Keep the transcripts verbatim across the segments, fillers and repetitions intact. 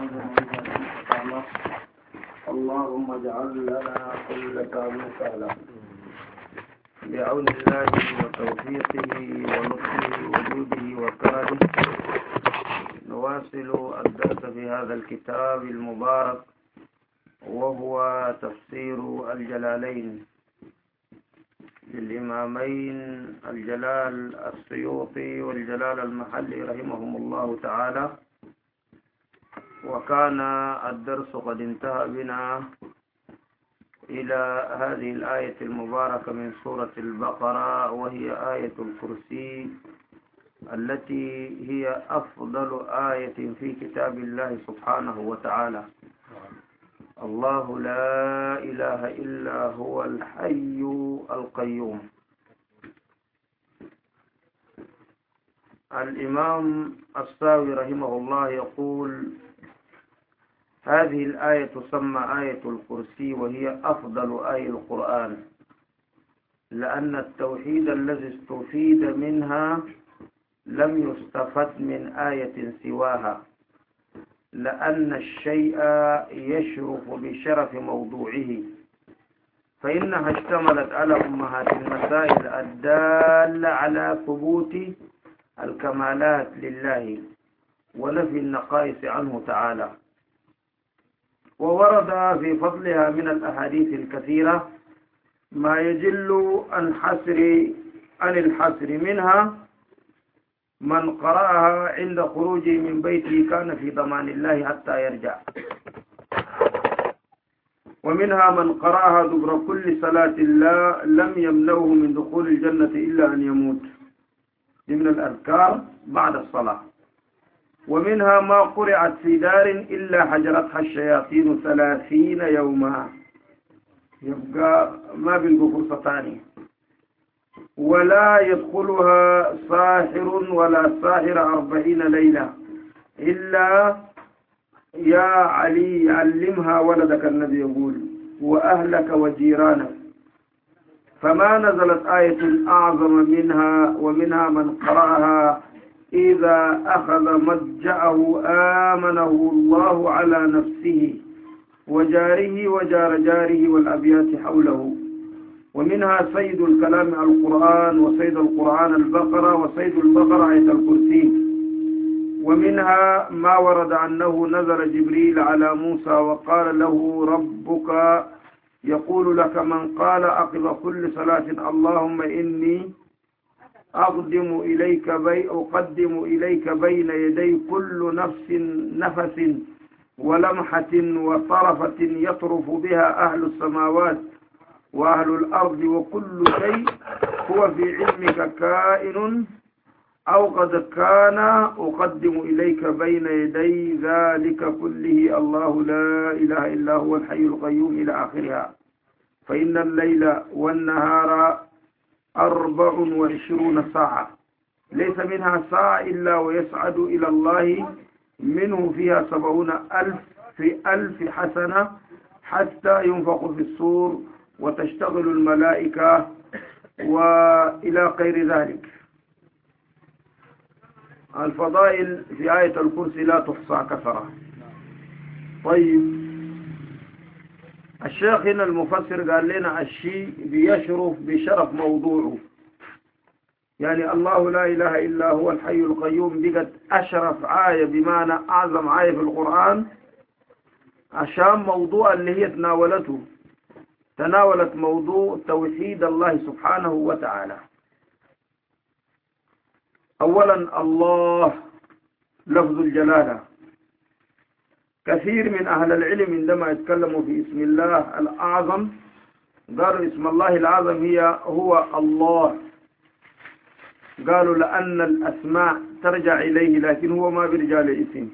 اللهم اجعل لنا كل كامل سهلا بعون الله وتوفيقه ولطفه وجوده وكرمه. نواصل الدرس في هذا الكتاب المبارك وهو تفسير الجلالين للإمامين الجلال السيوطي والجلال المحلي رحمهم الله تعالى. وكان الدرس قد انتهى بنا إلى هذه الآية المباركة من سورة البقرة، وهي آية الكرسي التي هي أفضل آية في كتاب الله سبحانه وتعالى. الله لا إله إلا هو الحي القيوم. الإمام الساوي رحمه الله يقول: هذه الآية تسمى آية الكرسي، وهي أفضل آية القرآن، لأن التوحيد الذي استفيد منها لم يستفد من آية سواها، لأن الشيء يشرف بشرف موضوعه، فإنها اشتملت على أمهات المسائل الدالة على ثبوت الكمالات لله ونفي النقائص عنه تعالى. وورد في فضلها من الأحاديث الكثيرة ما يجل عن حسر عن الحسر، منها من قرأها عند خروجه من بيته كان في ضمان الله حتى يرجع، ومنها من قرأها دبر كل صلاة لا لم يمنعه من دخول الجنة إلا أن يموت، من الأذكار بعد الصلاة. ومنها ما قرأت في دار إلا حجرتها الشياطين ثلاثين يوما، يبقى ما بنقول فرصة ثانية، ولا يدخلها ساحر ولا ساحر أربعين ليلة إلا يا علي علمها ولدك، النبي يقول، وأهلك وجيرانك. فما نزلت آية أعظم منها. ومنها من قرأها إذا أخذ مضجعه آمنه الله على نفسه وجاره وجار جاره والأبيات حوله. ومنها سيد الكلام القرآن، وسيد القرآن البقرة، وسيد البقرة آية الكرسي. ومنها ما ورد أنه نزل جبريل على موسى وقال له ربك يقول لك من قال عقب كل صلاة اللهم إني أقدم إليك بي أقدم إليك بين يدي كل نفس نفس ولمحة وطرفة يطرف بها أهل السماوات وأهل الأرض، وكل شيء هو في علمك كائن أو قد كان، أقدم إليك بين يدي ذلك كله الله لا إله إلا هو الحي القيوم إلى آخرها. فإن الليل والنهار أربع وعشرون ساعة، ليس منها ساعة إلا ويسعد إلى الله منه فيها سبعون ألف في ألف حسنة حتى ينفخ في الصور وتشتغل الملائكة وإلى غير ذلك. الفضائل في آية الكرسي لا تحصى كثرة. طيب، الشيخ هنا المفسر قال لنا الشيء بيشرف بشرف موضوعه، يعني الله لا إله إلا هو الحي القيوم بقت أشرف آية، بمعنى أعظم آية في القرآن، عشان موضوع اللي هي تناولته تناولت موضوع توحيد الله سبحانه وتعالى. أولا الله لفظ الجلالة. كثير من أهل العلم عندما يتكلموا في اسم الله الأعظم قالوا اسم الله الأعظم هي هو الله، قالوا لأن الأسماء ترجع إليه لكن هو ما بيرجع لاسم،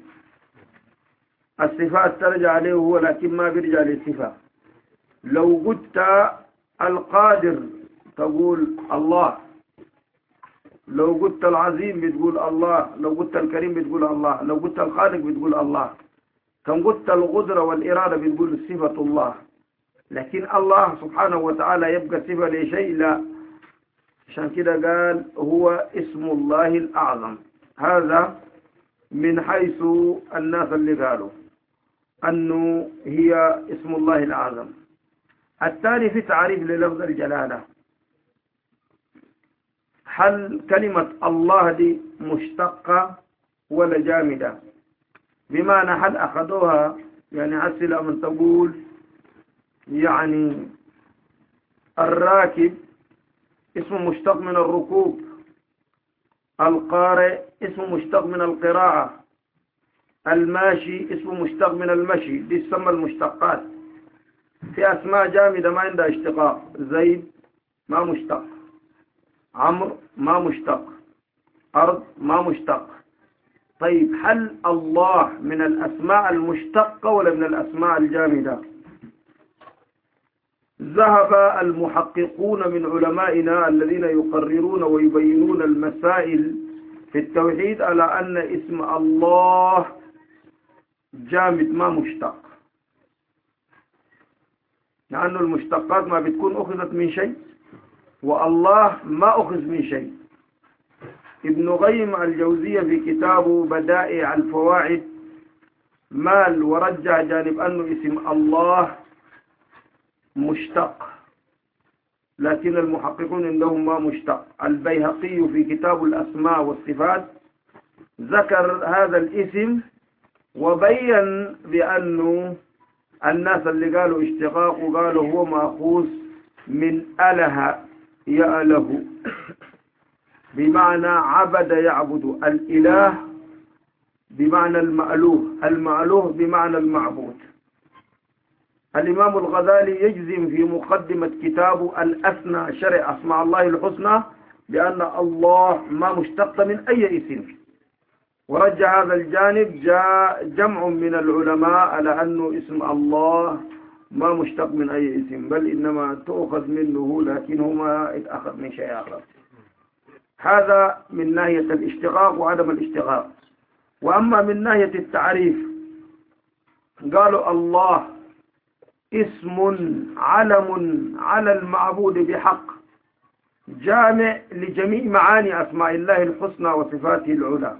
الصفات ترجع عليه هو لكن ما بيرجع للصفة. لو قلت القادر تقول الله، لو قلت العظيم بتقول الله، لو قلت الكريم بتقول الله، لو قلت الخالق بتقول الله، كم قلت القدرة والإرادة بتقول صفة الله. لكن الله سبحانه وتعالى يبقى صفة لشيء؟ لا. عشان كده قال هو اسم الله الأعظم. هذا من حيث الناس اللي قالوا. أنه هي اسم الله الأعظم. الثاني في تعريف للفظ الجلالة، هل كلمة الله دي مشتقة ولا جامدة؟ بمعنى هل أخذوها يعني عسل من تقول يعني الراكب اسم مشتق من الركوب، القارئ اسم مشتق من القراءة، الماشي اسم مشتق من المشي، دي تسمى المشتقات. في أسماء جامدة ما عندها اشتقاق، زيد ما مشتق، عمرو ما مشتق، أرض ما مشتق. طيب هل الله من الأسماء المشتقة ولا من الأسماء الجامدة؟ ذهب المحققون من علمائنا الذين يقررون ويبينون المسائل في التوحيد على أن اسم الله جامد ما مشتق، لأن المشتقات ما بتكون أخذت من شيء، والله ما أخذ من شيء. ابن قيم الجوزية في كتابه بدائع الفواعد مال ورجع جانب أنه اسم الله مشتق، لكن المحققون عندهم ما مشتق. البيهقي في كتاب الأسماء والصفات ذكر هذا الاسم وبين بأنه الناس اللي قالوا اشتقاق وقالوا هو مأخوذ من أله يأله، بمعنى عبد يعبد، الإله بمعنى المألوه، المألوه بمعنى المعبود. الإمام الغزالي يجزم في مقدمة كتابه الأثنى شرع أسماء الله الحسنى بأن الله ما مشتق من أي اسم، ورجع هذا الجانب جاء جمع من العلماء على أنه اسم الله ما مشتق من أي اسم، بل إنما تؤخذ منه لكنه ما اتأخذ من شيء آخر. هذا من ناحية الاشتقاق وعدم الاشتقاق. وأما من ناحية التعريف قالوا الله اسم علم على المعبود بحق جامع لجميع معاني أسماء الله الحسنى وصفاته العلى.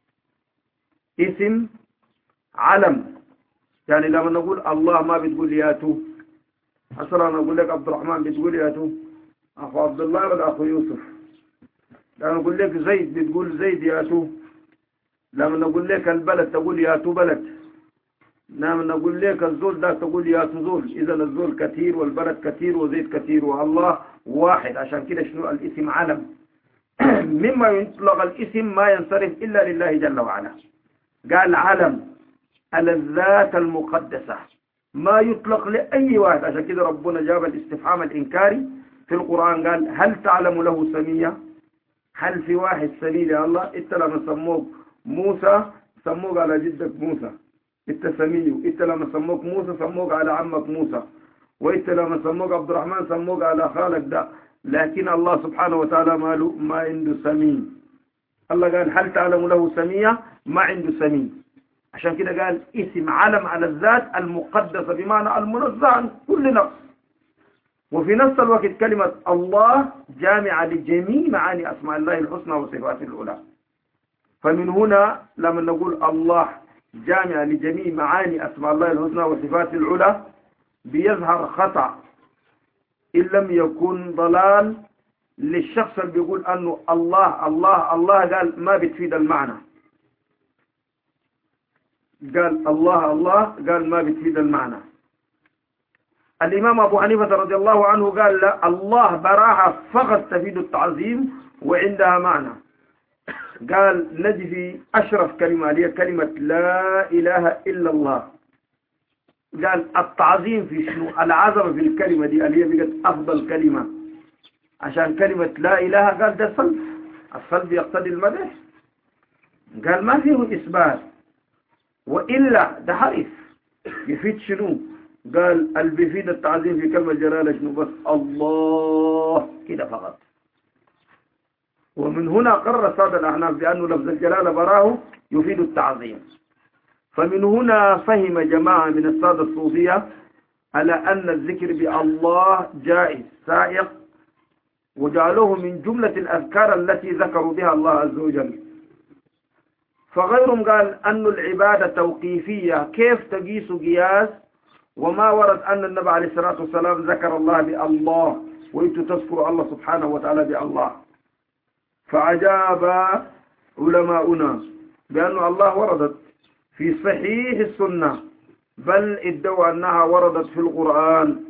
اسم علم، يعني لما نقول الله ما بتقول ياتو، أصلا نقول لك عبد الرحمن بتقول ياتو أخو عبد الله ولا أخو يوسف. لما نقول لك زيد بتقول زيد ياتو. لما نقول لك البلد تقول ياتو بلد. لما نقول لك الزول ده تقول ياتو زول. إذا الزول كثير والبلد كثير وزيد كثير والله واحد. عشان كده شنو الاسم علم. مما يطلق الاسم ما ينصرف إلا لله جل وعلا. قال علم على الذات المقدسة ما يطلق لأي واحد. عشان كده ربنا جاب الاستفهام الإنكاري في القرآن قال هل تعلم له سمية؟ هل في واحد سمي لله؟ انت لما سموك موسى سموك على جدك موسى انت سميه، انت لما سموك موسى سموك على عمك موسى، وانت لما سموك عبد الرحمن سموك على خالك ده. لكن الله سبحانه وتعالى ما له ما عنده سمي. الله قال هل تعلم له سمية؟ ما عنده سمي. عشان كده قال اسم علم على الذات المقدسة بمعنى المنزه عن كل نقص. وفي نفس الوقت كلمة الله جامعة لجميع معاني أسماء الله الحسنى وصفاته العلى. فمن هنا لما نقول الله جامعة لجميع معاني أسماء الله الحسنى وصفاته العلى بيظهر خطأ إن لم يكن ضلال للشخص اللي بيقول أنه الله الله الله قال ما بتفيد المعنى. قال الله الله قال ما بتفيد المعنى. الإمام أبو حنيفة رضي الله عنه قال لا، الله براحة فقط تفيد التعظيم وعندها معنى. قال نجي في أشرف كلمة هي كلمة لا إله إلا الله. قال التعظيم في شنو؟ العظمة في الكلمة دي اللي هي بقت أفضل كلمة. عشان كلمة لا إله قال ده صلب، الصلب يقتضي المدح. قال ما فيه إثبات، وإلا ده حرف يفيد شنو؟ قال اللي بيفيد التعظيم في كلمة جلالة شنو؟ بس الله كده فقط. ومن هنا قرر السادة الأحناف بأنه لفظ الجلالة براه يفيد التعظيم. فمن هنا فهم جماعة من السادة الصوفية على أن الذكر بالله جائز سائق، وجعلوه من جملة الأذكار التي ذكروا بها الله عز وجل. فغيرهم قال أن العبادة توقيفية، كيف تقيس قياس وما ورد أن النبي عليه الصلاة والسلام ذكر الله بالله وإنتم تذكروا الله سبحانه وتعالى بالله. فعجاب علماؤنا بأن الله وردت في صحيح السنة، بل ادعوا أنها وردت في القرآن.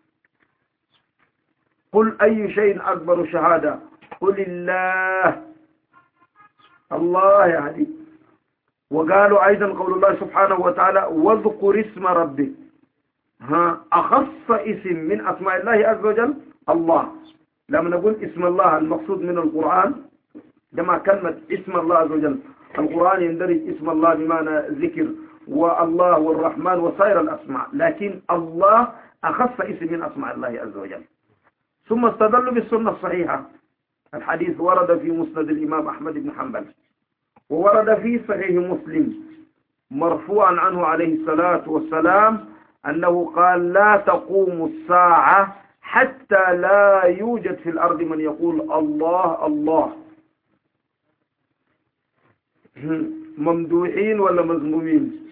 قل أي شيء أكبر شهادة؟ قل الله، الله يعني. وقالوا أيضا قول الله سبحانه وتعالى واذكر اسم ربك، ها أخص اسم من أسماء الله عز وجل الله. لما نقول اسم الله المقصود من القرآن جمع كلمة اسم الله عز وجل. القرآن يندرج اسم الله بمعنى ذكر والله والرحمن وسائر الأسماء، لكن الله أخص اسم من أسماء الله عز وجل. ثم استدلوا بالسنة الصحيحة. الحديث ورد في مسند الإمام أحمد بن حنبل، وورد في صحيح مسلم مرفوعا عنه عليه الصلاة والسلام أنه قال لا تقوم الساعة حتى لا يوجد في الأرض من يقول الله الله. ممدوحين ولا مذمومين؟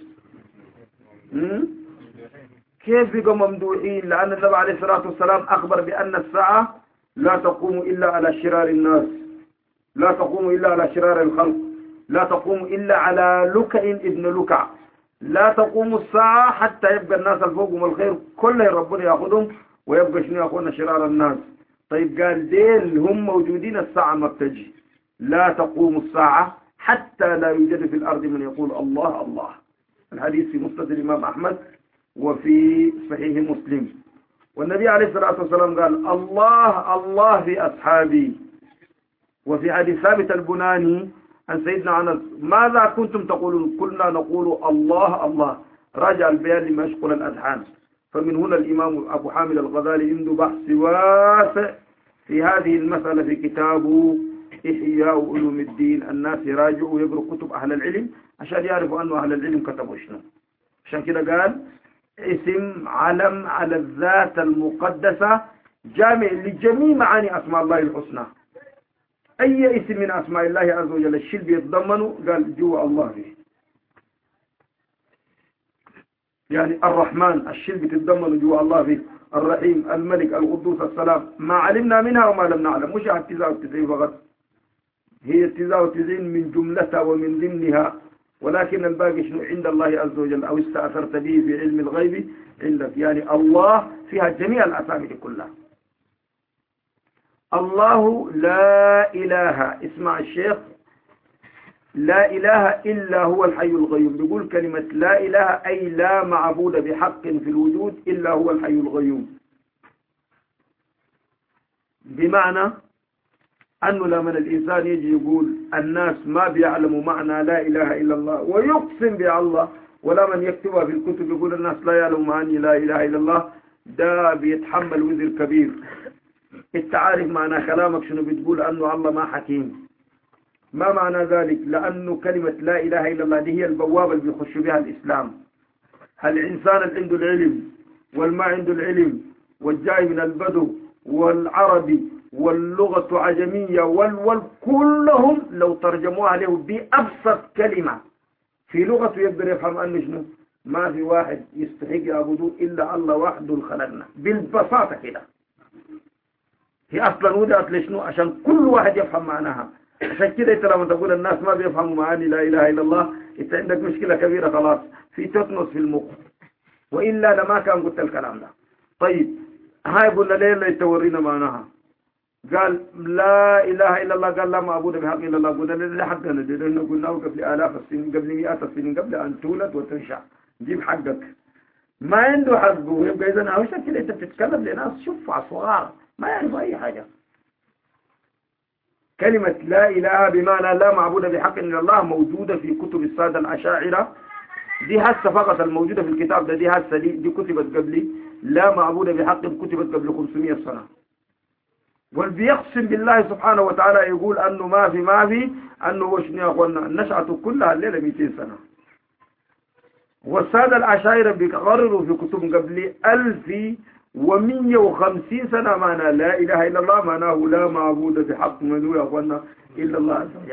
كيف بقوا ممدوحين؟ لأن النبي عليه الصلاة والسلام أخبر بأن الساعة لا تقوم إلا على شرار الناس، لا تقوم إلا على شرار الخلق، لا تقوم إلا على لكع ابن لكع. لا تقوم الساعة حتى يبقى الناس الفوقهم الخير كله ربنا يأخذهم ويبقى شنو يأخذنا شرار الناس. طيب قال ديل هم موجودين الساعة ما بتجي. لا تقوم الساعة حتى لا يوجد في الأرض من يقول الله الله. الحديث في مسند الإمام أحمد وفي صحيح مسلم. والنبي عليه الصلاة والسلام قال الله الله في أصحابي. وفي حديث ثابت البناني عن سيدنا أنس ماذا كنتم تقولون؟ كنا نقول الله الله. راجع البيان لما يشغل الأذهان. فمن هنا الإمام أبو حامد الغزالي عنده بحث واسع في هذه المسألة في كتابه إحياء علوم الدين. الناس يراجعوا ويقروا كتب أهل العلم عشان يعرفوا أنه أهل العلم كتبوا شنو. عشان كده قال اسم علم على الذات المقدسة جامع لجميع معاني أسماء الله الحسنى. أي اسم من أسماء الله عز وجل الشيء بيتضمنه قال جوا الله فيه. يعني الرحمن الشيء بيتضمنه جوا الله فيه، الرحيم الملك القدوس السلام. ما علمنا منها وما لم نعلم، مش التسعة والتسعين فقط، هي التسعة والتسعين من جملتها ومن ضمنها، ولكن الباقي شنو عند الله عز وجل أو استأثرت به في علم الغيب عندك. يعني الله فيها جميع الأسامي كلها. الله لا إله، اسمع الشيخ، لا إله إلا هو الحي القيوم. بيقول كلمة لا إله أي لا معبود بحق في الوجود إلا هو الحي القيوم. بمعنى أنه لما الإنسان يجي يقول الناس ما بيعلموا معنى لا إله إلا الله ويقسم بالله، ولا من يكتبها في الكتب يقول الناس لا يعلموا معنى لا إله إلا الله، ده بيتحمل وزر كبير. انت عارف معنى كلامك شنو بتقول؟ أنه الله ما حكيم. ما معنى ذلك؟ لأنه كلمة لا إله إلا الله دي هي البوابة اللي بيخش بها الإسلام. الإنسان اللي عنده العلم والما عنده العلم والجاي من البدو والعربي واللغة عجمية وال وال كلهم لو ترجموها له بأبسط كلمة في لغته يقدر يفهم أنه شنو؟ ما في واحد يستحق يعبدوه إلا الله وحده خلقنا. بالبساطة كده. هي أصلا وجدت لشنو؟ عشان كل واحد يفهم معناها. عشان كده انت لما تقول الناس ما بيفهموا معاني لا إله إلا الله انت عندك مشكلة كبيرة خلاص، في تتنص في المخ، وإلا لما كان قلت الكلام ده. طيب هاي قلنا ليه اللي تورينا معناها؟ قال لا إله إلا الله، قال لا معبود بحق إلا الله. قلنا ليه حقنا؟ لأنه قلناه قبل آلاف السنين، قبل مئات السنين، قبل أن تولد وتنشأ. جيب حقك. ما عنده حقه، يبقى إذا عشان كده انت بتتكلم لناس شفع صغار ما يعرفوا أي حاجة. كلمة لا إله بمعنى لا معبود بحق إلا الله موجودة في كتب السادة الأشاعرة. دي هسه فقط الموجودة في الكتاب ده، دي هسه دي, دي كتبت قبلي. لا معبود بحق كتبت قبل خمسمائة سنة. والبيقسم بالله سبحانه وتعالى يقول أنه ما في ما في أنه هو شنو يا أخوانا النشأة كلها الليلة مئتين سنة. والسادة الأشاعرة بيقرروا في كتب قبلي ألف ومية وخمسين سنة معنى لا إله إلا الله، معناه لا معبود بحق من هو يا أخوانا إلا الله عز وجل.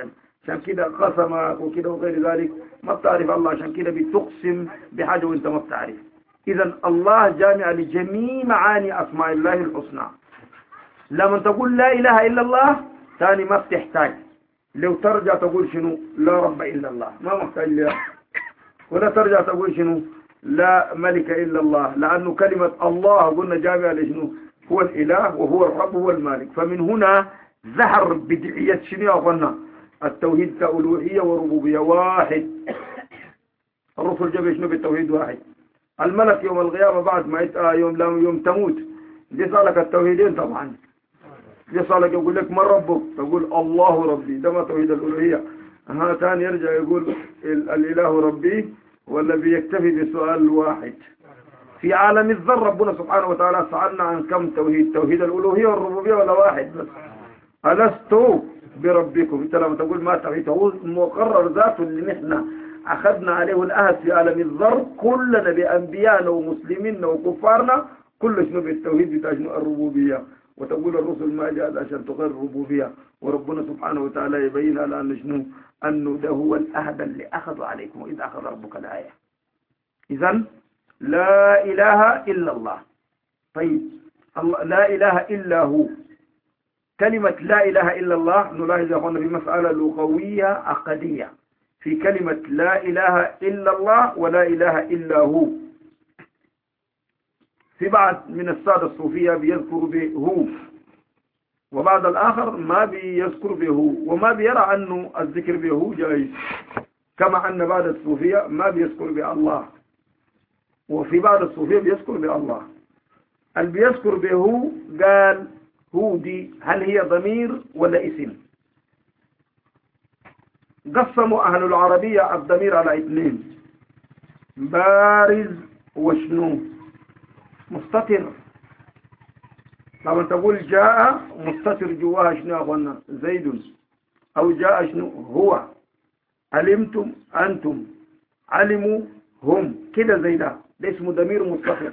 عشان كده قسمك وكده وغير ذلك ما بتعرف الله، عشان كده بتقسم بحاجة وانت ما بتعرف. إذا الله جامع لجميع معاني أسماء الله الحسنى. لما تقول لا إله إلا الله ثاني ما بتحتاج، لو ترجع تقول شنو لا رب إلا الله ما محتاج لها، ولا ترجع تقول شنو لا ملك إلا الله، لأنه كلمة الله قلنا جامعة لشنو هو الإله وهو الرب هو المالك. فمن هنا ظهر بدعية شنو قلنا التوحيد كألوهية وربوبية واحد. الرسل جاب شنو بالتوحيد واحد. الملك يوم القيامة بعد ما يت... يوم لا يوم تموت يسألك التوحيدين طبعا، يسألك يقول لك من ربك تقول الله ربي، ده ما توحيد الألوهية. ها ثاني يرجع يقول الإله ربي، ولا بيكتفي بسؤال واحد. في عالم الذر ربنا سبحانه وتعالى سألنا عن كم توحيد، توحيد الألوهية والربوبية ولا واحد بس. ألست بربكم، انت لما تقول ما توحيد هو مقرر ذاته اللي نحن أخذنا عليه الأهد في عالم الذر كلنا بأنبيائنا ومسلمين وكفارنا كل شنو بالتوحيد بتاع الربوبية. وتقول الرسل ما جاء عشان تغير الربوبية، وربنا سبحانه وتعالى يبينها لأن شنو أنه ده هو الأهد اللي أخذوا عليكم وإذ أخذ ربك الآية. إذن لا إله إلا الله. طيب الله لا إله إلا هو، كلمة لا إله إلا الله نلاحظ يا أخوانا بمسألة لغوية عقدية في كلمة لا إله إلا الله ولا إله إلا هو. في بعض من السادة الصوفية بيذكر به هو، وبعض الآخر ما بيذكر به هو، وما بيرى أنه الذكر به هو جائز، كما أن بعض الصوفية ما بيذكر به الله، وفي بعض الصوفية بيذكر به الله. اللي بيذكر به هو قال هو دي هل هي ضمير ولا اسم؟ قسموا أهل العربية الضمير على اثنين، بارز وشنو مستتر. لما تقول جاء مستتر جواها شنو أخوانا زيد، أو جاء شنو هو، علمتم أنتم، علموا هم، كده زيدا ده اسمه ضمير مستتر.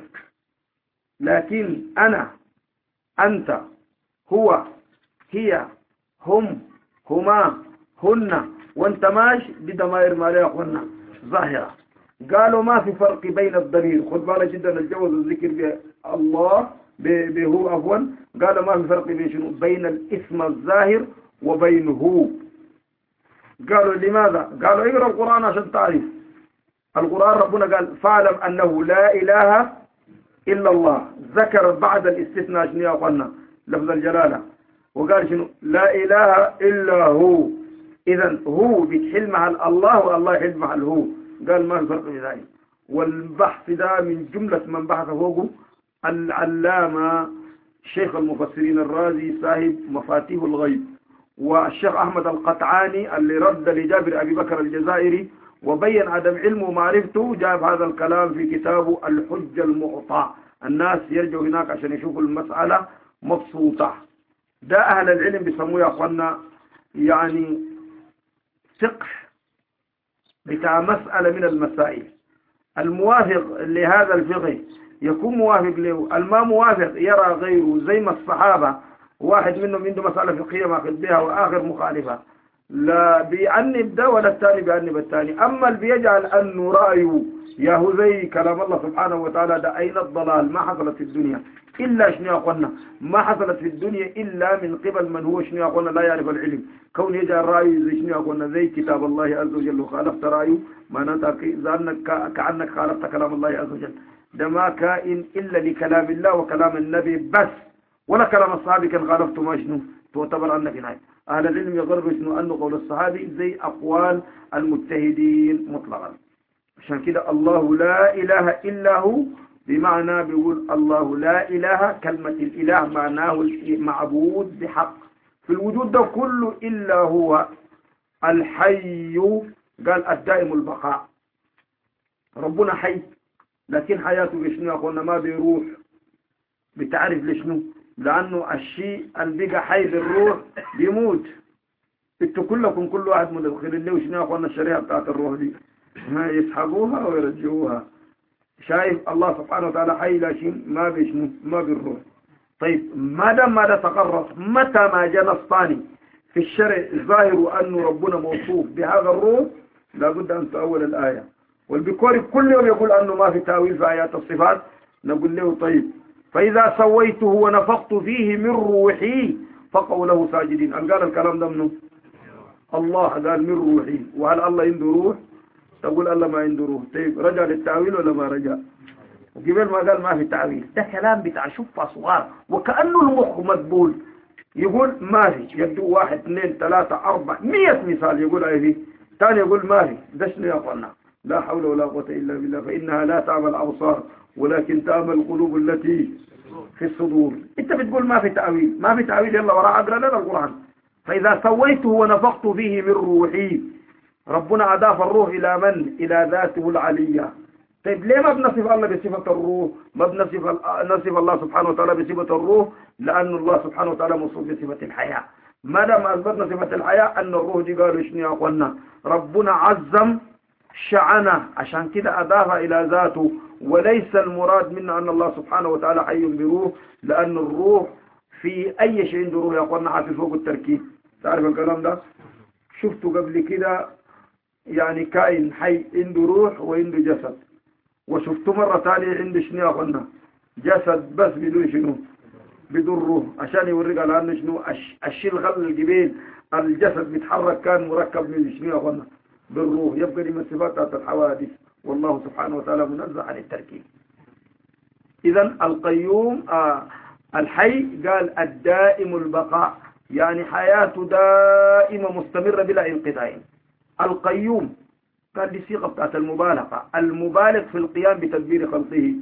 لكن أنا أنت هو هي هم هما هن وانت ماش دي ضمائر مالية أخوانا ظاهرة. قالوا ما في فرق بين الضمير، خذ بالك جدا الجوز الذكر بالله بهو عفوا، قالوا ما في فرق بين شنو بين الاسم الظاهر وبين هو. قالوا لماذا؟ قالوا اقرأ القرآن عشان تعرف. القرآن ربنا قال فاعلم أنه لا إله إلا الله، ذكر بعد الاستثناء شنو يا أخوانا لفظ الجلالة، وقال شنو لا إله إلا هو. إذا هو بتحل مع الله والله يحل مع الهو، قال ما الفرق في ذلك. والبحث ده من جملة من بحث فوقه العلامة الشيخ المفسرين الرازي صاحب مفاتيح الغيب، والشيخ أحمد القطعاني اللي رد لجابر أبي بكر الجزائري وبين عدم علمه ومعرفته، جاب هذا الكلام في كتابه الحجة المعطى. الناس يرجعوا هناك عشان يشوفوا المسألة مبسوطة. ده أهل العلم بيسموه يا أخوانا يعني فقه بتاع مسألة من المسائل. الموافق لهذا الفقه يكون موافق له، الما موافق يرى غيره، زي ما الصحابة واحد منهم عنده مسألة فقهية ماخذ بها وآخر مخالفة، لا بيعنب ده ولا الثاني بيعنب الثاني. أما اللي بيجعل أنه رأيه ياهو زي كلام الله سبحانه وتعالى ده أين الضلال؟ ما حصلت في الدنيا إلا شنو يا أخوانا، ما حصلت في الدنيا إلا من قبل من هو شنو يا أخوانا لا يعرف العلم. كون يجعل رأيه زي شنو يا أخوانا زي كتاب الله عز وجل وخالفت رأيه معناتها كأنك خالفت كلام الله عز وجل. ده ما كائن إلا لكلام الله وكلام النبي بس، ولا كلام الصحابي كان خالفته ما شنو تعتبر أنك نهاية. أهل العلم يقرروا شنو أنه قول الصحابي زي أقوال المجتهدين مطلقا. عشان كده الله لا إله إلا هو بمعنى بيقول الله لا إله، كلمة الإله معناه معبود بحق في الوجود ده كله إلا هو الحي، قال الدائم البقاء. ربنا حي لكن حياته بشنو يا أخوانا ما بيروح. بتعرف لشنو؟ لأنه الشيء اللي بقى حي بالروح بيموت. انتوا كلكم كل واحد مدخل اللي وشنو يا أخوانا الشريعة بتاعت الروح دي ما يسحبوها ويرجعوها. شايف الله سبحانه وتعالى حي لكن ما بشنو ما بالروح. طيب ما دام ما ده تقرر، متى ما جاء نص ثاني في الشرع الظاهر أن ربنا موصوف بهذا الروح لابد أن تؤول الآية. والبكوري كل يوم يقول أنه ما في تأويل في آيات الصفات، نقول له طيب فإذا سويته ونفخت فيه من روحي فقعوا له ساجدين. قال الكلام ده منه الله، قال من روحي. وهل الله عنده روح؟ تقول الله ما عنده روح. طيب رجع للتأويل ولا ما رجع؟ وقبل ما قال ما في تعويل. ده كلام بتاع شفة صغار وكأنه المخ مقبول. يقول ما في، يبدو واحد اثنين ثلاثة أربعة مية مثال يقول أي فيه، ثاني يقول ما في. ده شنو يا أخوانا؟ لا حول ولا قوة إلا بالله. فإنها لا تعمل الأبصار ولكن تعمل القلوب التي في الصدور. أنت بتقول ما في تعويل، ما في تعويل، يلا وراء أقرأ لنا القرآن. فإذا سويته ونفخت فيه من روحي. ربنا أضاف الروح إلى من؟ إلى ذاته العلية. طيب ليه ما بنصف الله بصفة الروح؟ ما بنصف نصف الله سبحانه وتعالى بصفة الروح؟ لأن الله سبحانه وتعالى موصوف بصفة الحياة. ما دام أثبتنا صفة الحياة أن الروح دي قالوا شنو يا أخوانا؟ ربنا عظم شعنه، عشان كده أضاف إلى ذاته. وليس المراد منا أن الله سبحانه وتعالى حي بروح، لأن الروح في أي شيء عنده روح يا أخوانا عارف فوق التركيب. تعرف الكلام ده؟ شفته قبل كده يعني كائن حي عنده روح وعنده جسد، وشفته مرة ثانية عنده شنو يا أخوانا؟ جسد بس بدون شنو؟ بدون روح، عشان يوريك على أنه شنو الشيء الغل الجبين الجسد بيتحرك كان مركب من شنو يا أخوانا؟ بالروح. يبقى دي من صفات الحوادث، والله سبحانه وتعالى منزه عن التركيب. إذا القيوم آه الحي قال الدائم البقاء، يعني حياته دائمة مستمرة بلا انقطاع. القيوم قال دي صيغة بتاعت المبالغة، المبالغ في القيام بتدبير خلقه.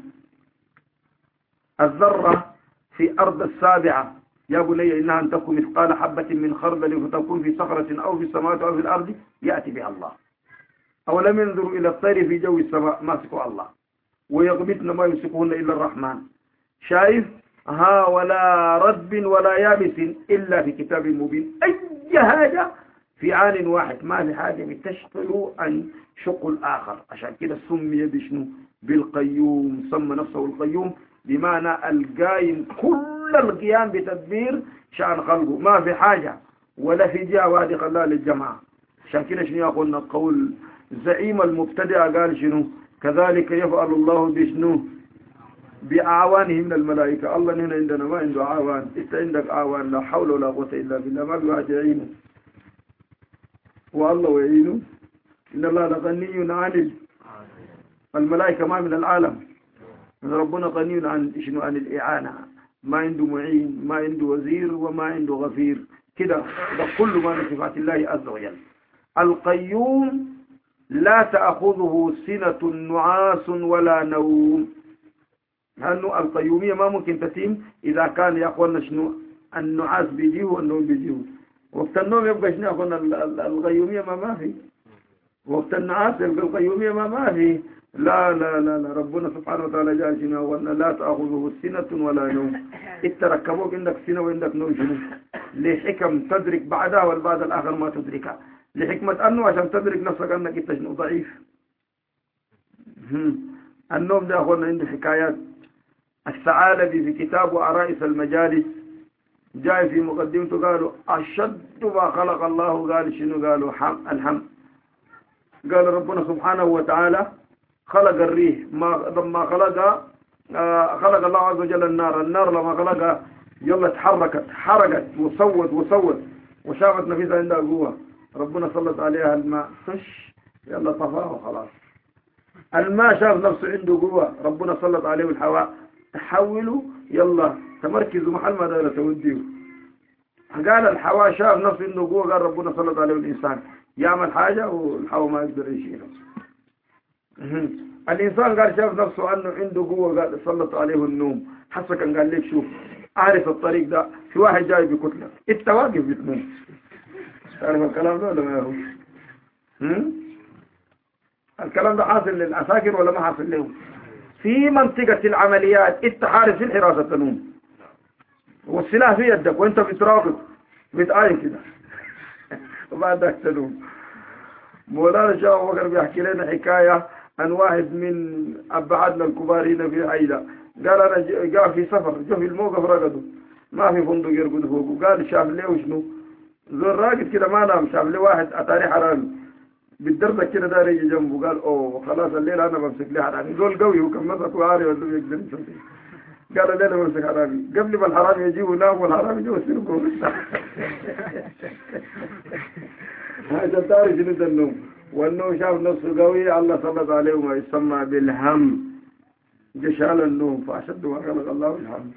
الذرة في أرض السابعة يا بني إنها أن تكون مثقال حبة من خردل فتكون في صخرة أو في السماوات أو في الأرض يأتي بها الله. أولم ينظروا إلى الطير في جو السماء ماسكوا الله ويغبطن ما يمسكهن إلا الرحمن. شايف؟ ها ولا رطب ولا يابس إلا في كتاب مبين. أي حاجة في عان واحد، ما في حاجة بتشغل عن شق الآخر. عشان كده سمي بشنو؟ بالقيوم. سمى نفسه القيوم بمعنى القايم كل القيام بتدبير شأن خلقه، ما في حاجة ولا في جهة وادي خلاه للجماعة. عشان كده شنو يقولنا القول زعيم المبتدئ قال شنو؟ كذلك يفعل الله بشنو؟ بأعوانه من الملائكة. الله هنا عندنا ما عنده أعوان، إنت عندك أعوان لا حول ولا قوة إلا بالله، ما بيواجه يعينه والله ويعينه. إن الله لغني عن الملائكة ما من العالم، من ربنا غني عن شنو؟ عن الإعانة. ما عنده معين، ما عنده وزير، وما عنده غفير. كده ده كل ما من صفات الله عز وجل. القيوم لا تأخذه سنة نعاس ولا نوم. لأنه القيومية ما ممكن تتم إذا كان يا أخوانا شنو؟ النعاس بيجيه والنوم بيجيه. وقت النوم يبقى شنو يا أخوانا؟ القيومية ما ما في. وقت النعاس يبقى القيومية ما ما في. لا لا لا لا ربنا سبحانه وتعالى جاء شنو؟ وأن لا تأخذه سنة ولا نوم. اتركبوك عندك سنة وعندك نوم شنو؟ لحكم تدرك بعدها والبعد الآخر ما تدركها. لحكمة أنه عشان تدرك نفسك أنك أنت شنو؟ ضعيف. النوم ده أخوانا عنده حكايات. الثعالبي في كتابه عرائس المجالس جاء في مقدمته قالوا أشد ما خلق الله، قال شنو؟ قالوا حم الحم. قال ربنا سبحانه وتعالى خلق الريح، ما لما خلق آه خلق الله عز وجل النار. النار لما خلقها يلا تحركت حركت وصوت وصوت وشافت نفسها عندها قوة. ربنا سلط عليها الماء فش يلا طفاه خلاص. الماء شاف نفسه عنده قوة، ربنا سلط عليه الهواء تحولوا يلا تمركزوا محل ما دايره توديه. قال الهواء شاف نفسه عنده قوة، قال ربنا سلط عليه الإنسان يعمل حاجة والهواء ما يقدر يشيله. الإنسان قال شاف نفسه أنه عنده قوة، قال سلط عليه النوم. حسا كان قال لك شوف أعرف الطريق ده، في واحد جاي بكتلة انت واقف بتنوم. تعرف الكلام ده ولا ما هو؟ الكلام ده حاصل للعساكر ولا ما حاصل لهم؟ في منطقة العمليات انت حارس في الحراسة تنوم والسلاح في يدك وانت بتراقب بتقايم كده وبعدك تنوم. مولانا الشيخ أبو بكر بيحكي لنا حكاية عن واحد من أبعادنا الكبار هنا في عيلة. قال أنا جاء في سفر، جاء في الموقف رقده ما في فندق يرقد فوقه. قال شاف له شنو؟ زور راقد كده ما نام، شاف لي واحد أتاري حرامي بالدرب كده داري يجي جنبه، قال أوه خلاص الليلة أنا بمسك لي حرامي. زول قوي وكان مسكه عاري ولا يقدر يمسك. قال الليلة بمسك حرامي، قبل ما الحرامي يجي ونام والحرامي يجي وسرقه. هذا تاري شنو النوم، والنوم شاف نفسه قوي الله سلط عليه ما يسمى بالهم، جشال النوم فأشد ما خلق الله الهم.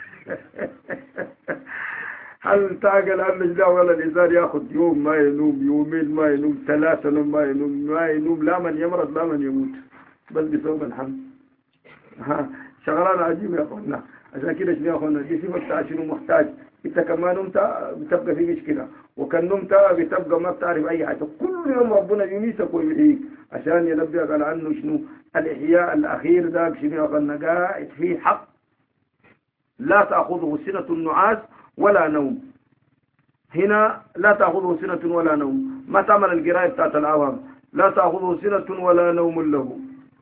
هل تعقل أن الجدع ولا الإنسان يأخذ يوم ما ينوم، يومين ما ينوم، ثلاثة ما ينوم ما ينوم، لا من يمرض لا من يموت بس بسبب الهم. ها شغلان عجيب يا أخوانا. عشان كده شنو يا أخوانا دي صفة بتاع شنو محتاج. أنت كمان نمت بتبقى في مشكلة، وكان نمت بتبقى ما بتعرف أي حاجة. كل يوم ربنا يميتك ويحييك عشان ينبهك على عنه شنو الإحياء الأخير ذاك شنو يا أخوانا قاعد فيه حق. لا تأخذه سنة النعاس ولا نوم. هنا لا تأخذه سنة ولا نوم، ما تعمل القراءة بتاعت العوام لا تأخذه سنة ولا نوم له،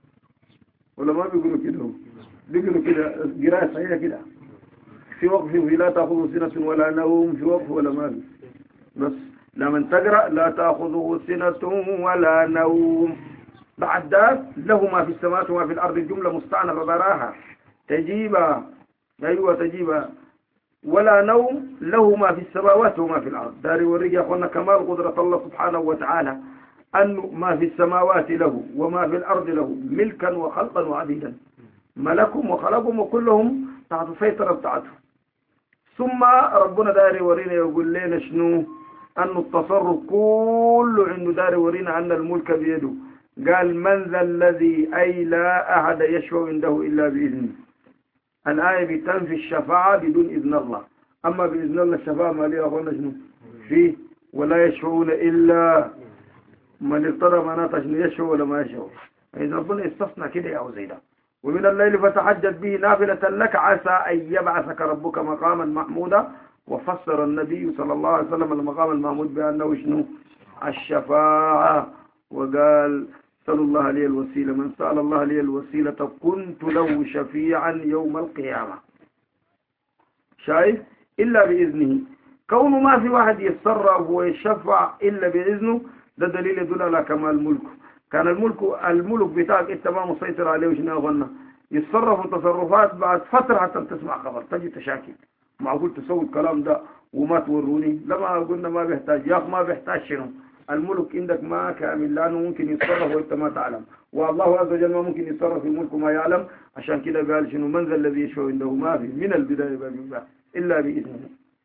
ولا ما بيقولوا كده؟ بيقولوا كده قراءة صحيحة كده في وقف في لا تأخذه سنة ولا نوم في وقف ولا ما في. بس لما تقرأ لا تأخذه سنة ولا نوم بعد ذلك له ما في السماوات وما في الأرض، الجملة مستعنفة براها تجيبها. أيوة تجيبها. ولا نوم له ما في السماوات وما في الأرض. داري ورقي يا أخوانا كمال قدرة الله سبحانه وتعالى أنه ما في السماوات له وما في الأرض له ملكا وخلقا وعبيدا، ملكهم وخلقهم وكلهم تحت السيطرة بتاعته. ثم ربنا داري ورينا يقول لنا شنو أن التصرف كله عنده. داري ورينا أن الملك بيده. قال من ذا الذي أي لا أحد يشفع عنده إلا بإذنه. الآية بتنفي الشفاعة بدون إذن الله، أما بإذن الله الشفاعة ما ليه أخوانا شنو فيه. ولا يشفعون إلا من ارتضى مناطق شنو يشفع ولا ما يشفع. إذا ربنا استثنى كده يا عزيزي. ومن الليل فتحجد به نافلة لك عسى أن يبعثك ربك مقاما محمودا. وفسر النبي صلى الله عليه وسلم المقام المحمود بأنه شنو الشفاعة، وقال سأل الله لي الوسيلة، من سأل الله لي الوسيلة كنت له شفيعا يوم القيامة. شايف إلا بإذنه. كونه ما في واحد يتصرف ويشفع إلا بإذنه ده دليل يدل على كمال ملكه. كان الملك الملك بتاعك انت ما مسيطر عليه وشنو غنى يتصرف تصرفات بعد فترة حتى تسمع خبر تجي تشاكل. معقول تسوي الكلام ده وما توروني؟ لما قلنا ما بيحتاج يا أخي ما بيحتاج شنو. الملك عندك ما كامل لأنه ممكن يتصرف وانت ما تعلم، والله عز وجل ما ممكن يتصرف في ملكه ما يعلم. عشان كده قال شنو من ذا الذي يشفع عنده ما في من البداية بقى إلا بإذنه.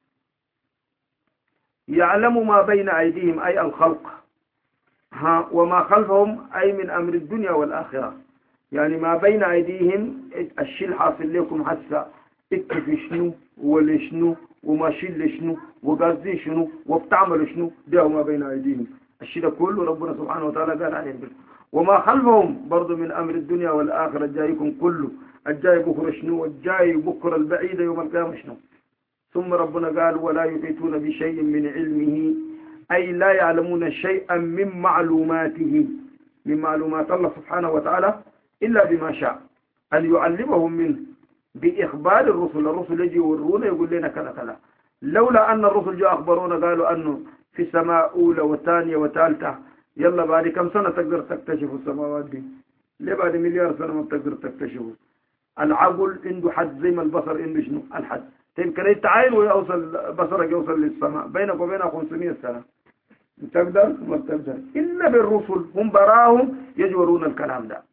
يعلم ما بين أيديهم أي الخلق ها وما خلفهم أي من أمر الدنيا والآخرة. يعني ما بين أيديهم الشيء حاصل لكم حسا اكتف شنو ولشنو وماشي لشنو وقصدي شنو وبتعمل شنو ده ما بين أيديهم. الشيء ده كله ربنا سبحانه وتعالى قال عليه. وما خلفهم برضو من أمر الدنيا والآخرة الجايكم كله، الجاي بكرة شنو والجاي بكرة البعيدة يوم القيامة شنو. ثم ربنا قال ولا يحيطون بشيء من علمه أي لا يعلمون شيئا من معلوماته من معلومات الله سبحانه وتعالى إلا بما شاء أن يعلمهم منه بإخبار الرسل. الرسل يجي يورونا يقول لنا كذا كذا. لولا أن الرسل جاء أخبرونا قالوا أنه في سماء أولى وثانية وثالثة، يلا بعد كم سنة تقدر تكتشف السماوات دي؟ ليه بعد مليار سنة ما تقدر تكتشفه؟ العقل عنده حد زي ما البصر عنده شنو الحد. يمكن انت عين ويوصل بصرك يوصل للسماء بينك وبينها خمسمائة سنة تقدر ما تقدر إلا بالرسل هم براهم يجورون الكلام ده.